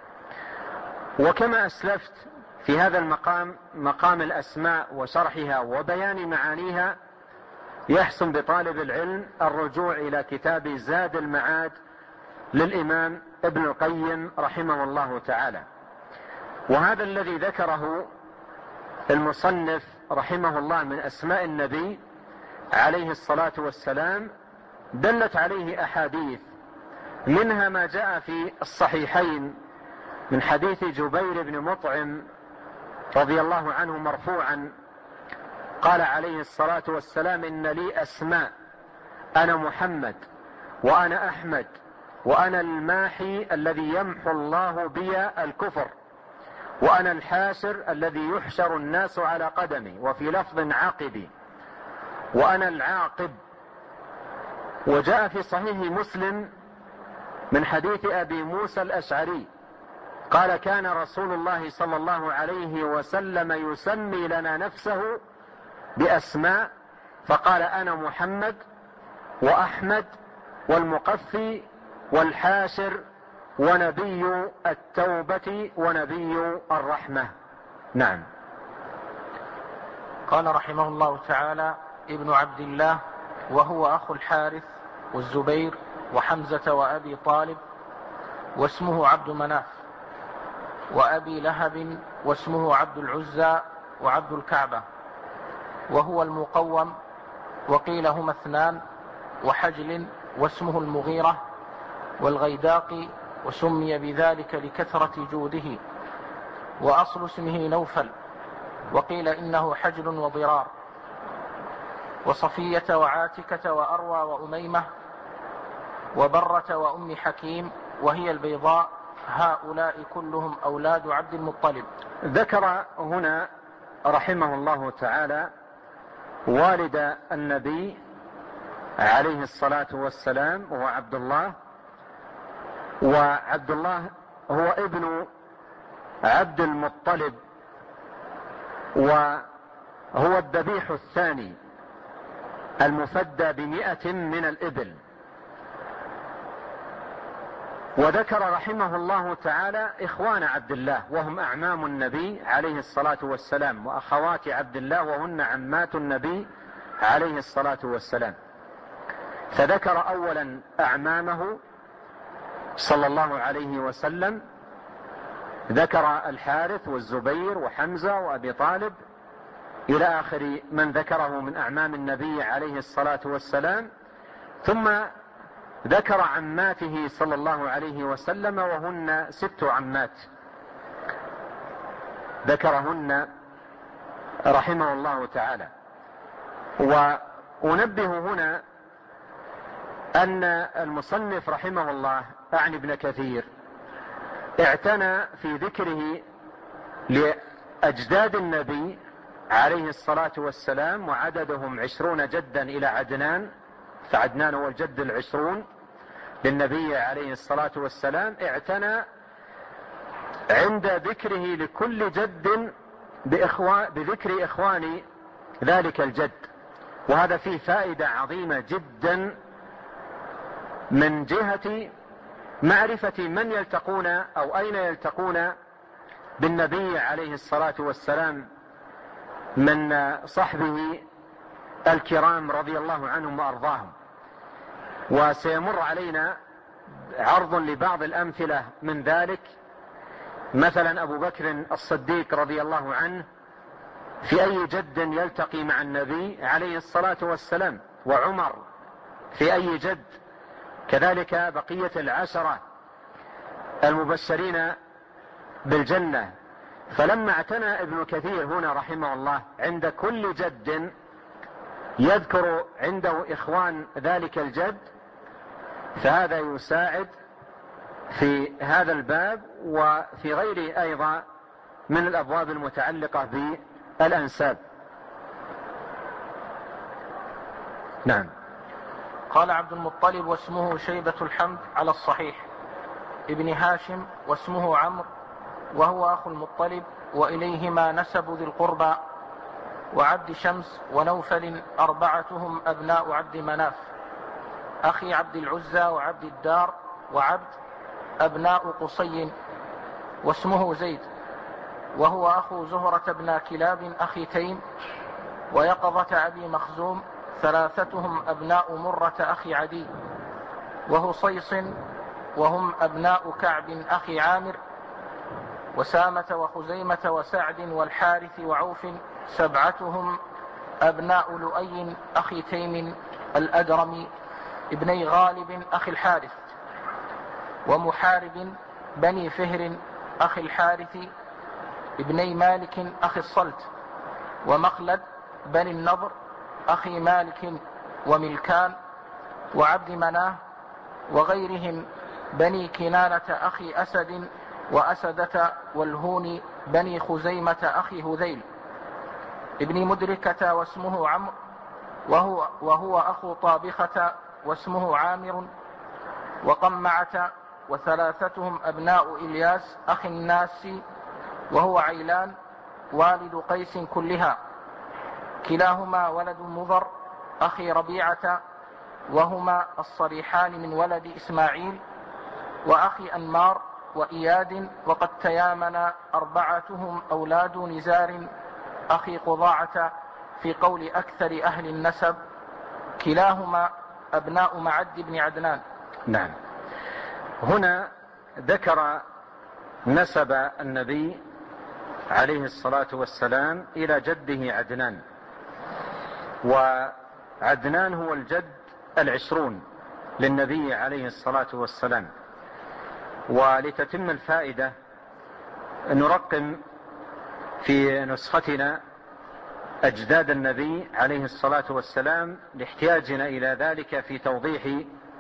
Speaker 2: وكما أسلفت في هذا المقام، مقام الأسماء وشرحها وبيان معانيها، يحسن بطالب العلم الرجوع إلى كتاب زاد المعاد للإمام ابن القيم رحمه الله تعالى. وهذا الذي ذكره المصنف رحمه الله من أسماء النبي عليه الصلاة والسلام دلت عليه أحاديث، منها ما جاء في الصحيحين من حديث جبير بن مطعم رضي الله عنه مرفوعا، قال عليه الصلاة والسلام: إن لي أسماء، أنا محمد وأنا أحمد وأنا الماحي الذي يمحو الله بي الكفر، وأنا الحاشر الذي يحشر الناس على قدمي، وفي لفظ عاقبي، وأنا العاقب. وجاء في صحيح مسلم من حديث أبي موسى الأشعري قال: كان رسول الله صلى الله عليه وسلم يسمي لنا نفسه بأسماء، فقال: أنا محمد وأحمد والمقفي والحاشر ونبي التوبة ونبي الرحمة. نعم.
Speaker 1: قال رحمه الله تعالى: ابن عبد الله، وهو أخو الحارث والزبير وحمزة وأبي طالب، واسمه عبد مناف، وأبي لهب واسمه عبد العزى وعبد الكعبة، وهو المقوم، وقيل هما اثنان، وحجل واسمه المغيرة، والغيداق، وسمي بذلك لكثرة جوده، وأصل اسمه نوفل، وقيل إنه حجل وضرار، وصفية وعاتكة وأروى وأميمة وبرة وأم حكيم وهي البيضاء، هؤلاء كلهم أولاد عبد المطلب.
Speaker 2: ذكر هنا رحمه الله تعالى والد النبي عليه الصلاة والسلام وهو عبد الله، وعبد الله هو ابن عبد المطلب، وهو الذبيح الثاني المفدى ب100 من الإبل. وذكر رحمه الله تعالى إخوان عبد الله وهم أعمام النبي عليه الصلاة والسلام، وأخوات عبد الله وهن عمات النبي عليه الصلاة والسلام. فذكر أولا أعمامه صلى الله عليه وسلم، ذكر الحارث والزبير وحمزة وأبي طالب إلى آخر من ذكره من أعمام النبي عليه الصلاة والسلام، ثم ذكر عماته صلى الله عليه وسلم وهن 6 عمات ذكرهن رحمه الله تعالى. وأنبه هنا أن المصنف رحمه الله أعني ابن كثير اعتنى في ذكره لأجداد النبي عليه الصلاة والسلام، وعددهم 20 جدا إلى عدنان، فعدنان هو الجد 20 للنبي عليه الصلاة والسلام. اعتنى عند ذكره لكل جد بذكر إخوان ذلك الجد، وهذا فيه فائدة عظيمة جدا من جهة معرفة من يلتقون أو أين يلتقون بالنبي عليه الصلاة والسلام من صحبه الكرام رضي الله عنهم وأرضاهم. وسيمر علينا عرض لبعض الأمثلة من ذلك، مثلا أبو بكر الصديق رضي الله عنه في أي جد يلتقي مع النبي عليه الصلاة والسلام، وعمر في أي جد كذلك بقية العشرة المبشرين بالجنة. فلما اعتنى ابن كثير هنا رحمه الله عند كل جد يذكر عنده إخوان ذلك الجد، فهذا يساعد في هذا الباب وفي غيره أيضا من الأبواب المتعلقة بالأنساب. نعم.
Speaker 1: قال عبد المطلب واسمه شيبة الحمد على الصحيح، ابن هاشم واسمه عمرو وهو أخو المطلب، وإليهما نسب ذي القربى، وعبد شمس ونوفل أربعتهم أبناء عبد مناف، أخي عبد العزى وعبد الدار وعبد أبناء قصي، واسمه زيد وهو أخو زهرة بن كلاب أخي تيم، ويقظة أبي مخزوم، ثلاثتهم أبناء مرة أخي عدي، وهصيص وهم أبناء كعب أخي عامر، وسامة وخزيمة وسعد والحارث وعوف، سبعتهم أبناء لؤي أخي تيم الأدرم ابني غالب أخي الحارث، ومحارب بني فهر أخي الحارث ابني مالك أخي الصلت، ومخلد بني النضر أخي مالك وملكان وعبد مناه، وغيرهم بني كنانة أخي أسد وأسدة والهون بني خزيمة أخي هذيل، ابن مدركة واسمه عمرو وهو أخو طابخة واسمه عامر، وقمعة، وثلاثتهم أبناء إلياس أخي الناس وهو عيلان والد قيس كلها، كلاهما ولد مضر أخي ربيعة، وهما الصريحان من ولد إسماعيل، وأخي أنمار وإياد، وقد تيامن أربعتهم أولاد نزار أخي قضاعة في قول أكثر أهل النسب، كلاهما أبناء معد بن عدنان.
Speaker 2: نعم. هنا ذكر نسب النبي عليه الصلاة والسلام إلى جده عدنان، وعدنان هو الجد 20 للنبي عليه الصلاة والسلام. ولتتم الفائدة نرقم في نسختنا أجداد النبي عليه الصلاة والسلام لاحتياجنا إلى ذلك في توضيح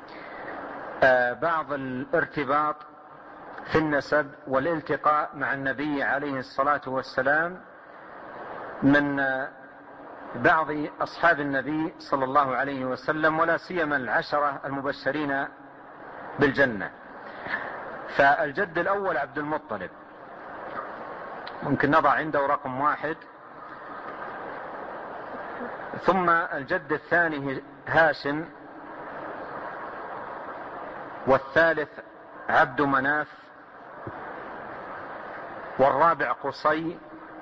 Speaker 2: بعض الارتباط في النسب والالتقاء مع النبي عليه الصلاة والسلام من بعض أصحاب النبي صلى الله عليه وسلم، ولا سيما العشرة المبشرين بالجنة. فالجد الأول عبد المطلب، ممكن نضع عنده رقم 1. ثم الجد الثاني هاشم، والثالث عبد مناف، والرابع قصي،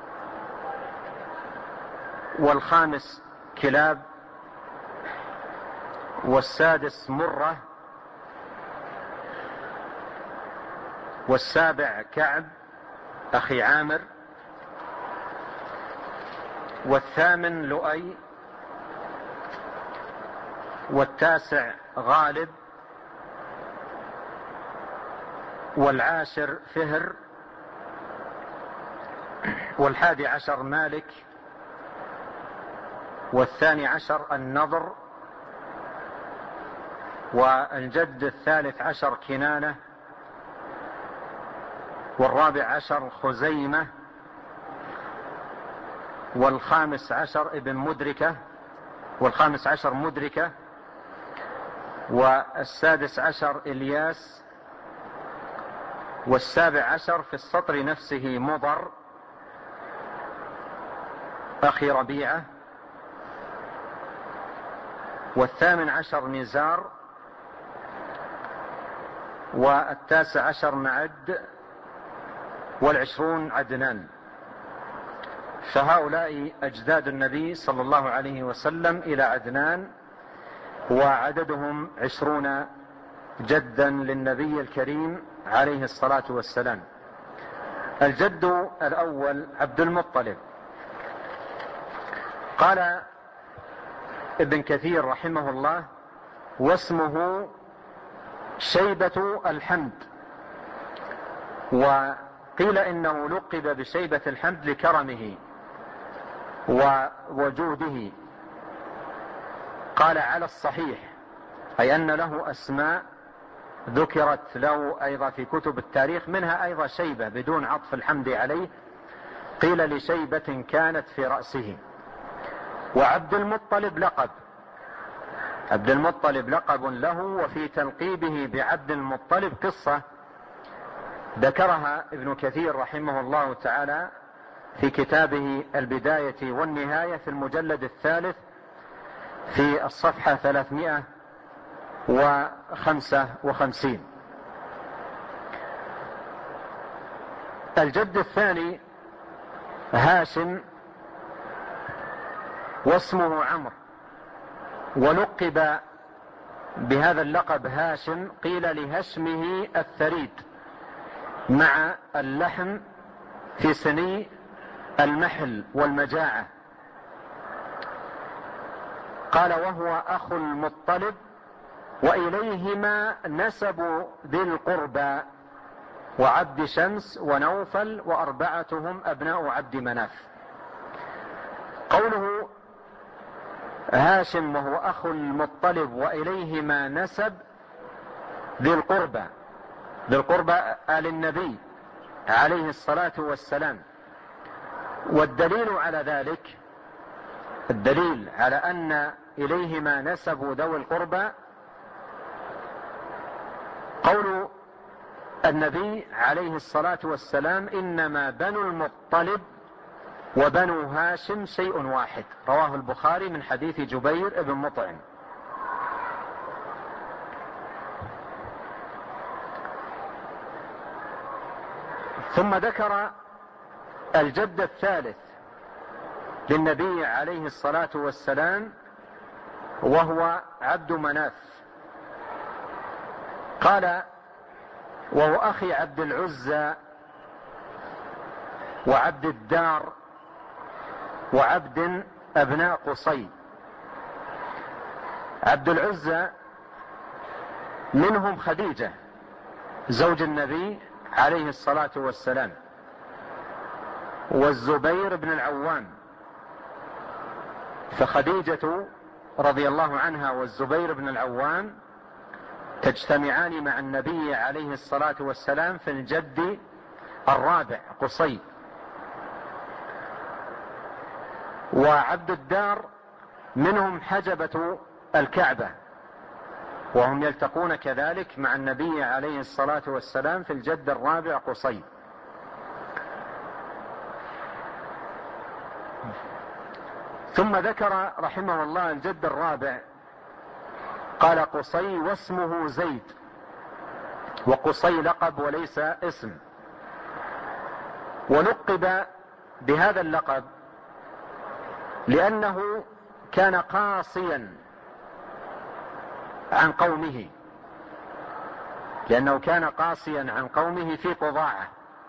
Speaker 2: والخامس كلاب، والسادس مرة، والسابع كعب أخي عامر، والثامن لؤي، والتاسع غالب، والعاشر فهر، والحادي عشر مالك، والثاني عشر النضر، والجد الثالث عشر كنانة، والرابع عشر خزيمة، والخامس عشر ابن مدركة، والخامس عشر مدركة، والسادس عشر إلياس، والسابع عشر في السطر نفسه مضر أخي ربيعة، والثامن عشر نزار، والتاسع عشر معد، والعشرون عدنان. فهؤلاء أجداد النبي صلى الله عليه وسلم إلى عدنان، وعددهم 20 جدا للنبي الكريم عليه الصلاة والسلام. الجد الأول عبد المطلب. قال ابن كثير رحمه الله: واسمه شيبة الحمد، وقيل إنه لقب بشيبة الحمد لكرمه ووجوده. قال على الصحيح، أي أن له أسماء ذكرت له أيضا في كتب التاريخ، منها أيضا شيبة بدون عطف الحمد عليه، قيل لشيبة كانت في رأسه. وعبد المطلب لقب، عبد المطلب لقب له، وفي تلقيبه بعبد المطلب قصة ذكرها ابن كثير رحمه الله تعالى في كتابه البداية والنهاية في المجلد الثالث في الصفحة 355. الجد الثاني هاشم، واسمه عمرو، ولقب بهذا اللقب هاشم قيل لهشمه الثريد مع اللحم في سني المحل والمجاعة. قال وهو أخو المطلب، وإليهما نسب ذي القربى وعبد شمس ونوفل، وأربعتهم أبناء عبد مناف. قوله هاشم وهو أخو المطلب وإليهما نسب ذي القربى، ذي القربى آل النبي عليه الصلاة والسلام. والدليل على ذلك، الدليل على أن إليهما نسب ذوي القربى قول النبي عليه الصلاة والسلام إنما بنو المطلب وبنو هاشم شيء واحد، رواه البخاري من حديث جبير بن مطعم. ثم ذكر الجد الثالث للنبي عليه الصلاة والسلام وهو عبد مناف. قال وهو أخي عبد العزى وعبد الدار وعبد أبناء قصي. عبد العزى منهم خديجة زوج النبي عليه الصلاة والسلام، والزبير بن العوام، فخديجة رضي الله عنها والزبير بن العوام تجتمعان مع النبي عليه الصلاة والسلام في الجد الرابع قصي. وعبد الدار منهم حجبة الكعبة، وهم يلتقون كذلك مع النبي عليه الصلاة والسلام في الجد الرابع قصي. ثم ذكر رحمه الله الجد الرابع، قال قصي واسمه زيد، وقصي لقب وليس اسم، ولقب بهذا اللقب لأنه كان قاصيا عن قومه، لأنه كان قاصيا عن قومه في قضاعة،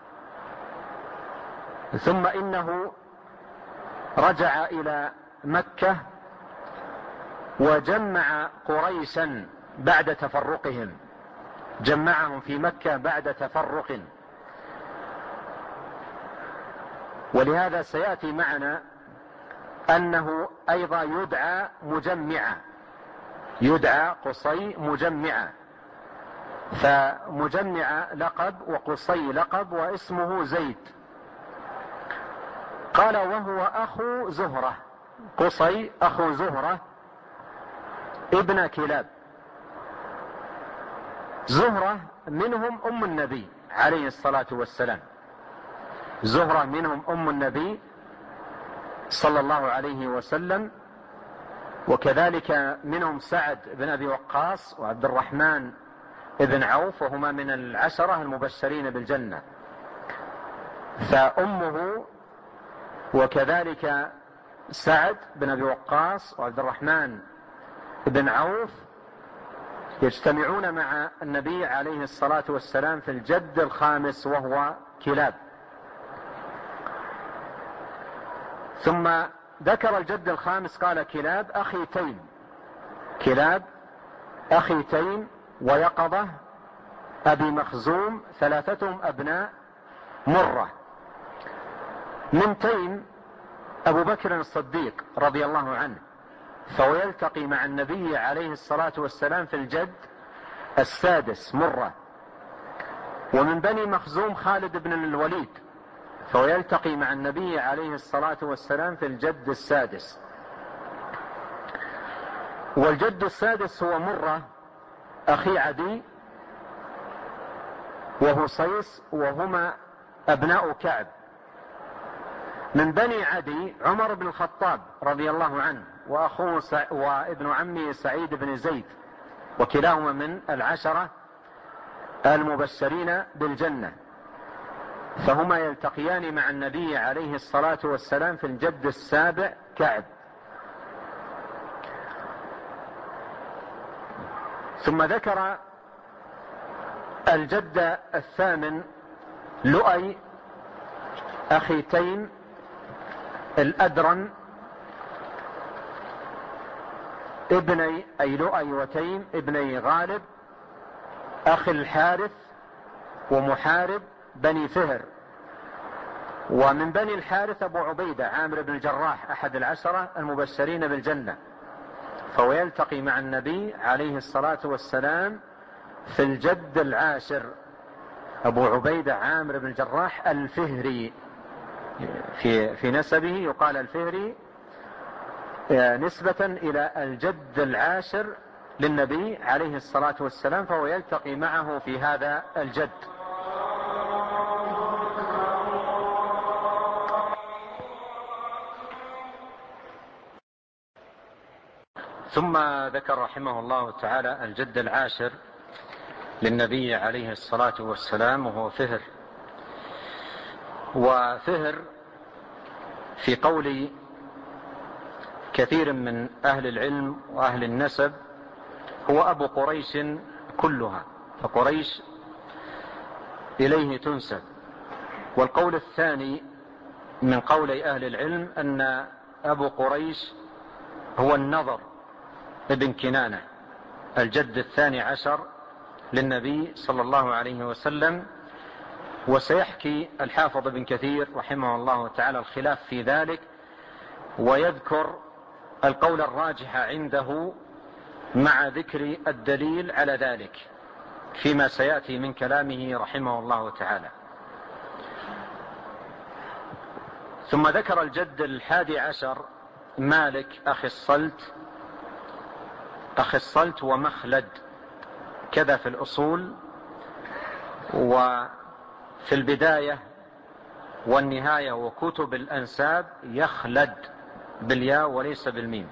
Speaker 2: ثم إنه رجع إلى مكة وجمع قريشا بعد تفرقهم، جمعهم في مكة بعد تفرق. ولهذا سيأتي معنا أنه أيضا يدعى مجمعا، يدعى قصي مجمعا، فمجمع لقب وقصي لقب واسمه زيد. قال وهو أخو زهرة، قصي أخو زهرة ابن كلاب. زهرة منهم أم النبي عليه الصلاة والسلام، زهرة منهم أم النبي صلى الله عليه وسلم، وكذلك منهم سعد بن أبي وقاص وعبد الرحمن بن عوف، وهما من العشرة المبشرين بالجنة. فأمه وكذلك سعد بن أبي وقاص وعبد الرحمن بن عوف يجتمعون مع النبي عليه الصلاة والسلام في الجد الخامس وهو كلاب. ثم ذكر الجد الخامس قال كلاب أخي تيم، كلاب أخي تيم ويقظة أبي مخزوم، ثلاثتهم أبناء مرة. من تيم أبو بكر الصديق رضي الله عنه، فهو يلتقي مع النبي عليه الصلاة والسلام في الجد السادس مرة. ومن بني مخزوم خالد بن الوليد، فهو يلتقي مع النبي عليه الصلاة والسلام في الجد السادس. والجد السادس هو مرة أخي عدي وهصيص، وهما أبناء كعب. من بني عدي عمر بن الخطاب رضي الله عنه، وأخوه وابن عمه سعيد بن زيد، وكلاهما من العشرة المبشرين بالجنة، فهما يلتقيان مع النبي عليه الصلاة والسلام في الجد السابع كعب. ثم ذكر الجد الثامن لؤي أخي تيم الأدرن ابني أي لؤي وتيم ابني غالب أخي الحارث ومحارب بني فهر. ومن بني الحارث أبو عبيدة عامر بن الجراح أحد العشرة المبشرين بالجنة، فهو يلتقي مع النبي عليه الصلاة والسلام في الجد العاشر أبو عبيدة عامر بن الجراح الفهري، في نسبه يقال الفهري نسبة إلى الجد العاشر للنبي عليه الصلاة والسلام، فهو يلتقي معه في هذا الجد. ثم ذكر رحمه الله تعالى الجد العاشر للنبي عليه الصلاة والسلام، وهو فهر. وفهر في قول كثير من أهل العلم وأهل النسب هو أبو قريش كلها، فقريش إليه تنسب. والقول الثاني من قول أهل العلم أن أبو قريش هو النضر ابن كنانة الجد الثاني عشر للنبي صلى الله عليه وسلم. وسيحكي الحافظ ابن كثير رحمه الله تعالى الخلاف في ذلك، ويذكر القول الراجح عنده مع ذكر الدليل على ذلك فيما سيأتي من كلامه رحمه الله تعالى. ثم ذكر الجد الحادي عشر مالك أخي الصلت ومخلد، كذا في الأصول وفي البداية والنهاية وكتب الأنساب يخلد بالياء وليس بالميم.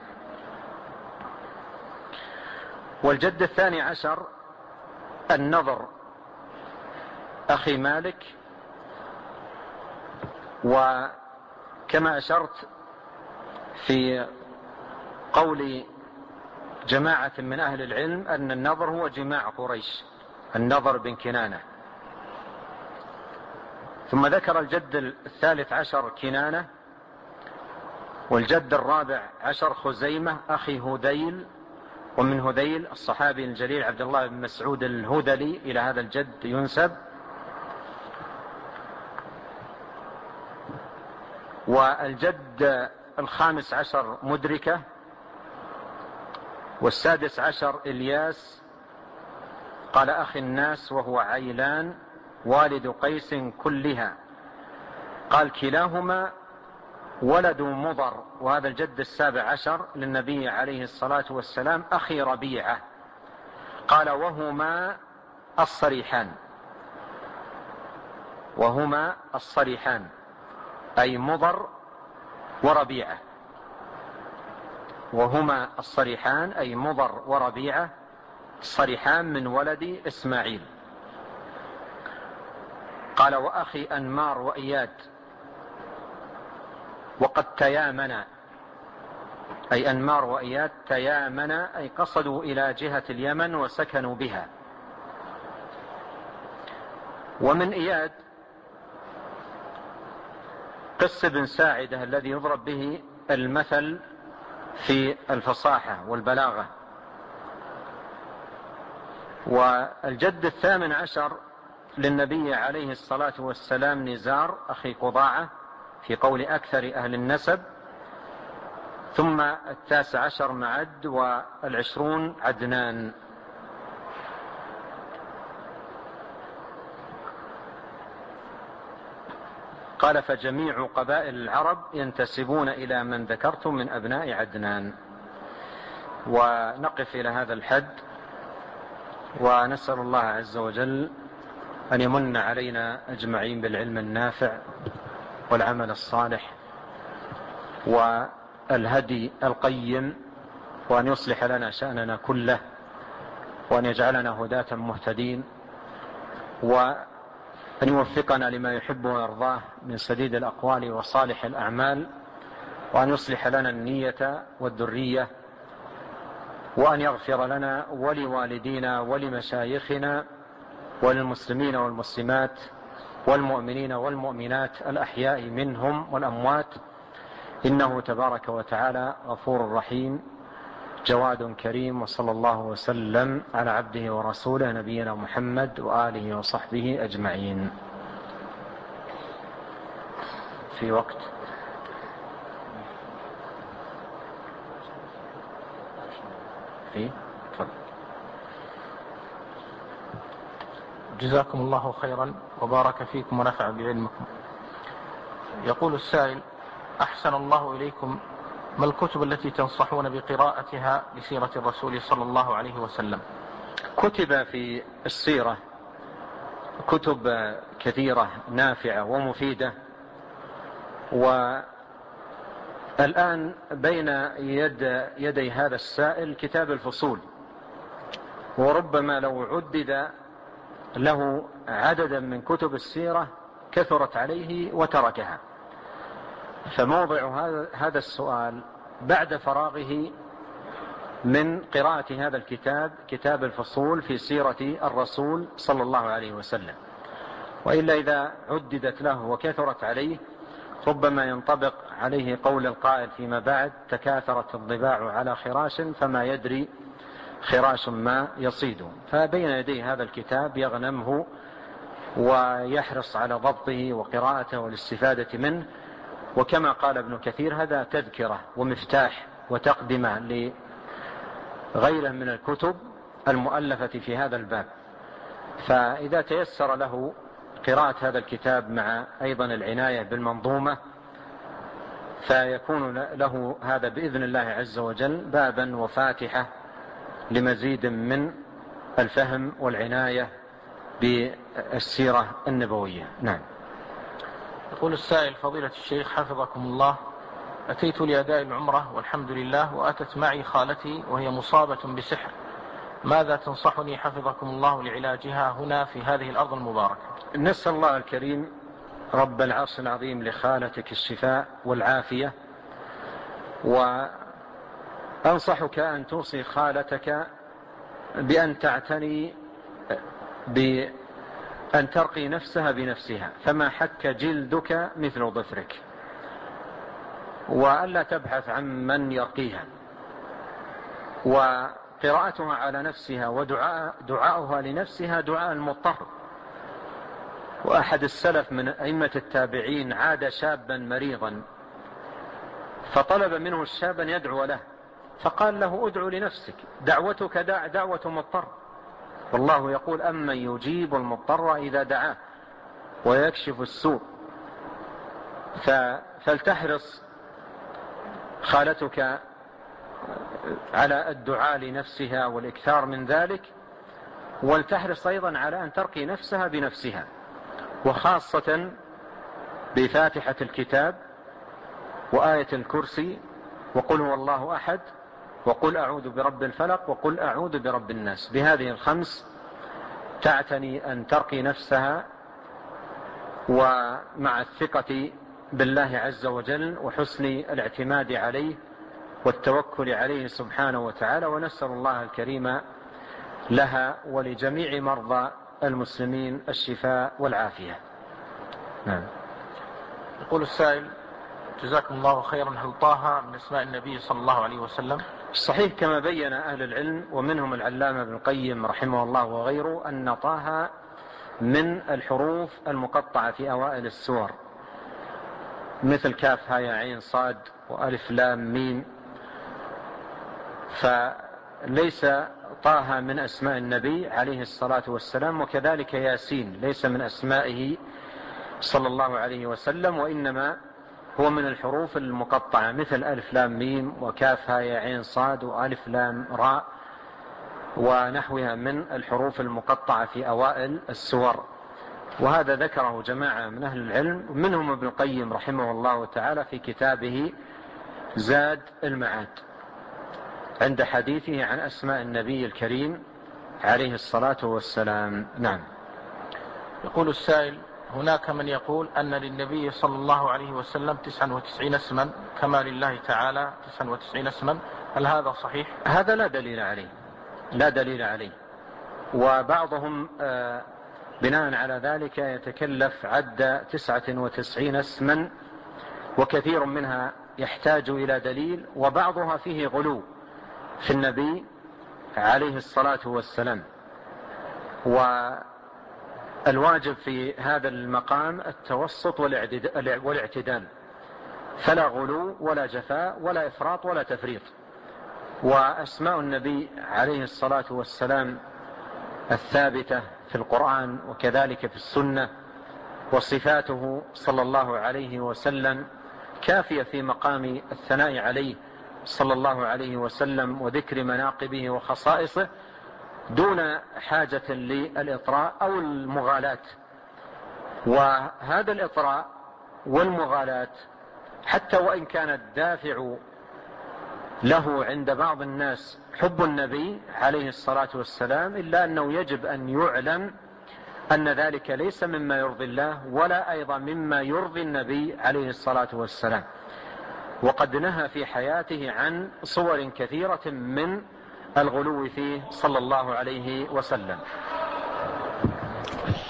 Speaker 2: والجد الثاني عشر النضر أخي مالك، وكما أشرت في قول جماعة من أهل العلم أن النضر هو جماع قريش، النضر بن كنانة. ثم ذكر الجد الثالث عشر كنانة، والجد الرابع عشر خزيمة أخي هذيل، ومن هذيل الصحابي الجليل عبد الله بن مسعود الهذلي، إلى هذا الجد ينسب. والجد الخامس عشر مدركة، والسادس عشر إلياس قال أخي الناس وهو عيلان والد قيس كلها، قال كلاهما ولد مضر. وهذا الجد السابع عشر للنبي عليه الصلاة والسلام أخي ربيعة، قال وهما الصريحان أي مضر وربيعة، وهما الصريحان أي مضر وربيعة، الصريحان من ولد إسماعيل. قال وأخي أنمار وإياد، وقد تيامنا أي أنمار وإياد تيامنا أي قصدوا إلى جهة اليمن وسكنوا بها. ومن إياد قس بن ساعدة الذي يضرب به المثل في الفصاحة والبلاغة، والجد 18 للنبي عليه الصلاة والسلام نزار أخي قضاعة في قول أكثر أهل النسب، ثم 19 معد، و20 عدنان. قال فجميع قبائل العرب ينتسبون إلى من ذكرتم من أبناء عدنان. ونقف إلى هذا الحد، ونسأل الله عز وجل أن يمن علينا أجمعين بالعلم النافع والعمل الصالح والهدي القيم، وأن يصلح لنا شأننا كله، وأن يجعلنا هداة مهتدين، وأن يوفقنا لما يحب ويرضاه من سديد الأقوال وصالح الأعمال، وأن يصلح لنا النية والذرية، وأن يغفر لنا ولوالدينا ولمشايخنا وللمسلمين والمسلمات والمؤمنين والمؤمنات الأحياء منهم والأموات، إنه تبارك وتعالى غفور رحيم جواد كريم. وصلى الله وسلم على عبده ورسوله نبينا محمد وآله وصحبه أجمعين. في وقت تفضل.
Speaker 1: جزاكم الله خيرا وبارك فيكم ونفع بعلمكم. يقول السائل: أحسن الله إليكم، ما الكتب التي تنصحون بقراءتها لسيرة الرسول صلى الله عليه وسلم؟
Speaker 2: كتب في السيرة كتب كثيرة نافعة ومفيدة، والآن بين يدي هذا السائل كتاب الفصول، وربما لو عدد له عددا من كتب السيرة كثرت عليه وتركها. فموضع هذا السؤال بعد فراغه من قراءة هذا الكتاب، كتاب الفصول في سيرة الرسول صلى الله عليه وسلم. وإلا إذا عددت له وكثرت عليه ربما ينطبق عليه قول القائل فيما بعد: تكاثرت الضباع على خراش فما يدري خراش ما يصيد. فبين يديه هذا الكتاب يغنمه ويحرص على ضبطه وقراءته والاستفادة منه. وكما قال ابن كثير: هذا تذكرة ومفتاح وتقدمة لغيره من الكتب المؤلفة في هذا الباب. فإذا تيسر له قراءة هذا الكتاب مع أيضا العناية بالمنظومة، فيكون له هذا بإذن الله عز وجل بابا وفاتحة لمزيد من الفهم والعناية بالسيرة النبوية. نعم.
Speaker 1: يقول السائل: فضيلة الشيخ حفظكم الله، أتيت لأداء العمرة والحمد لله، وأتت معي خالتي وهي مصابة بسحر، ماذا تنصحني حفظكم الله لعلاجها هنا في هذه الأرض المباركة؟
Speaker 2: نسأل الله الكريم رب العرش العظيم لخالتك الشفاء والعافية، وأنصحك أن توصي خالتك بأن تعتني بأن ترقي نفسها بنفسها، فما حك جلدك مثل ظفرك، وألا تبحث عن من يرقيها. وقراءتها على نفسها ودعاؤها لنفسها دعاء المضطر. وأحد السلف من أئمة التابعين عاد شابا مريضا، فطلب منه الشاب أن يدعو له، فقال له: ادعو لنفسك، دعوتك دعوة مضطر، والله يقول: أمن يجيب المضطر إذا دعاه ويكشف السوء. فلتحرص خالتك على الدعاء لنفسها والإكثار من ذلك، ولتحرص أيضا على أن ترقي نفسها بنفسها، وخاصة بفاتحة الكتاب وآية الكرسي وقل هو الله أحد وقل أعوذ برب الفلق وقل أعوذ برب الناس. بهذه الخمس تعتني أن ترقي نفسها، ومع الثقة بالله عز وجل وحسن الاعتماد عليه والتوكل عليه سبحانه وتعالى. ونسأل الله الكريم لها ولجميع مرضى المسلمين الشفاء والعافية. نعم.
Speaker 1: يقول السائل: جزاكم الله خيرا، هل طه من اسماء النبي صلى الله عليه وسلم؟
Speaker 2: الصحيح كما بين أهل العلم ومنهم العلامة ابن القيم رحمه الله وغيره أن طه من الحروف المقطعة في أوائل السور، مثل كاف ها يا عين صاد وألف لام ميم، فليس طه من أسماء النبي عليه الصلاة والسلام، وكذلك ياسين ليس من أسمائه صلى الله عليه وسلم، وإنما هو من الحروف المقطعة مثل ألف لام ميم وكاف ها يا عين صاد وألف لام راء ونحوها من الحروف المقطعة في أوائل السور. وهذا ذكره جماعة من أهل العلم، منهم ابن القيم رحمه الله تعالى في كتابه زاد المعاد عند حديثه عن أسماء النبي الكريم عليه الصلاة والسلام. نعم.
Speaker 1: يقول السائل: هناك من يقول أن للنبي صلى الله عليه وسلم 99 اسما كما لله تعالى 99 اسما، هل هذا صحيح؟
Speaker 2: هذا لا دليل عليه. وبعضهم بناء على ذلك يتكلف عد 99 اسما، وكثير منها يحتاج إلى دليل، وبعضها فيه غلو في النبي عليه الصلاة والسلام. والواجب في هذا المقام التوسط والاعتدال، فلا غلو ولا جفاء ولا إفراط ولا تفريط. وأسماء النبي عليه الصلاة والسلام الثابتة في القرآن وكذلك في السنة، وصفاته صلى الله عليه وسلم كافية في مقام الثناء عليه صلى الله عليه وسلم وذكر مناقبه وخصائصه، دون حاجة للإطراء أو المغالاة. وهذا الإطراء والمغالاة حتى وإن كان الدافع له عند بعض الناس حب النبي عليه الصلاة والسلام، إلا أنه يجب أن يعلم أن ذلك ليس مما يرضي الله ولا أيضا مما يرضي النبي عليه الصلاة والسلام، وقد نهى في حياته عن صور كثيرة من الغلو فيه صلى الله عليه وسلم.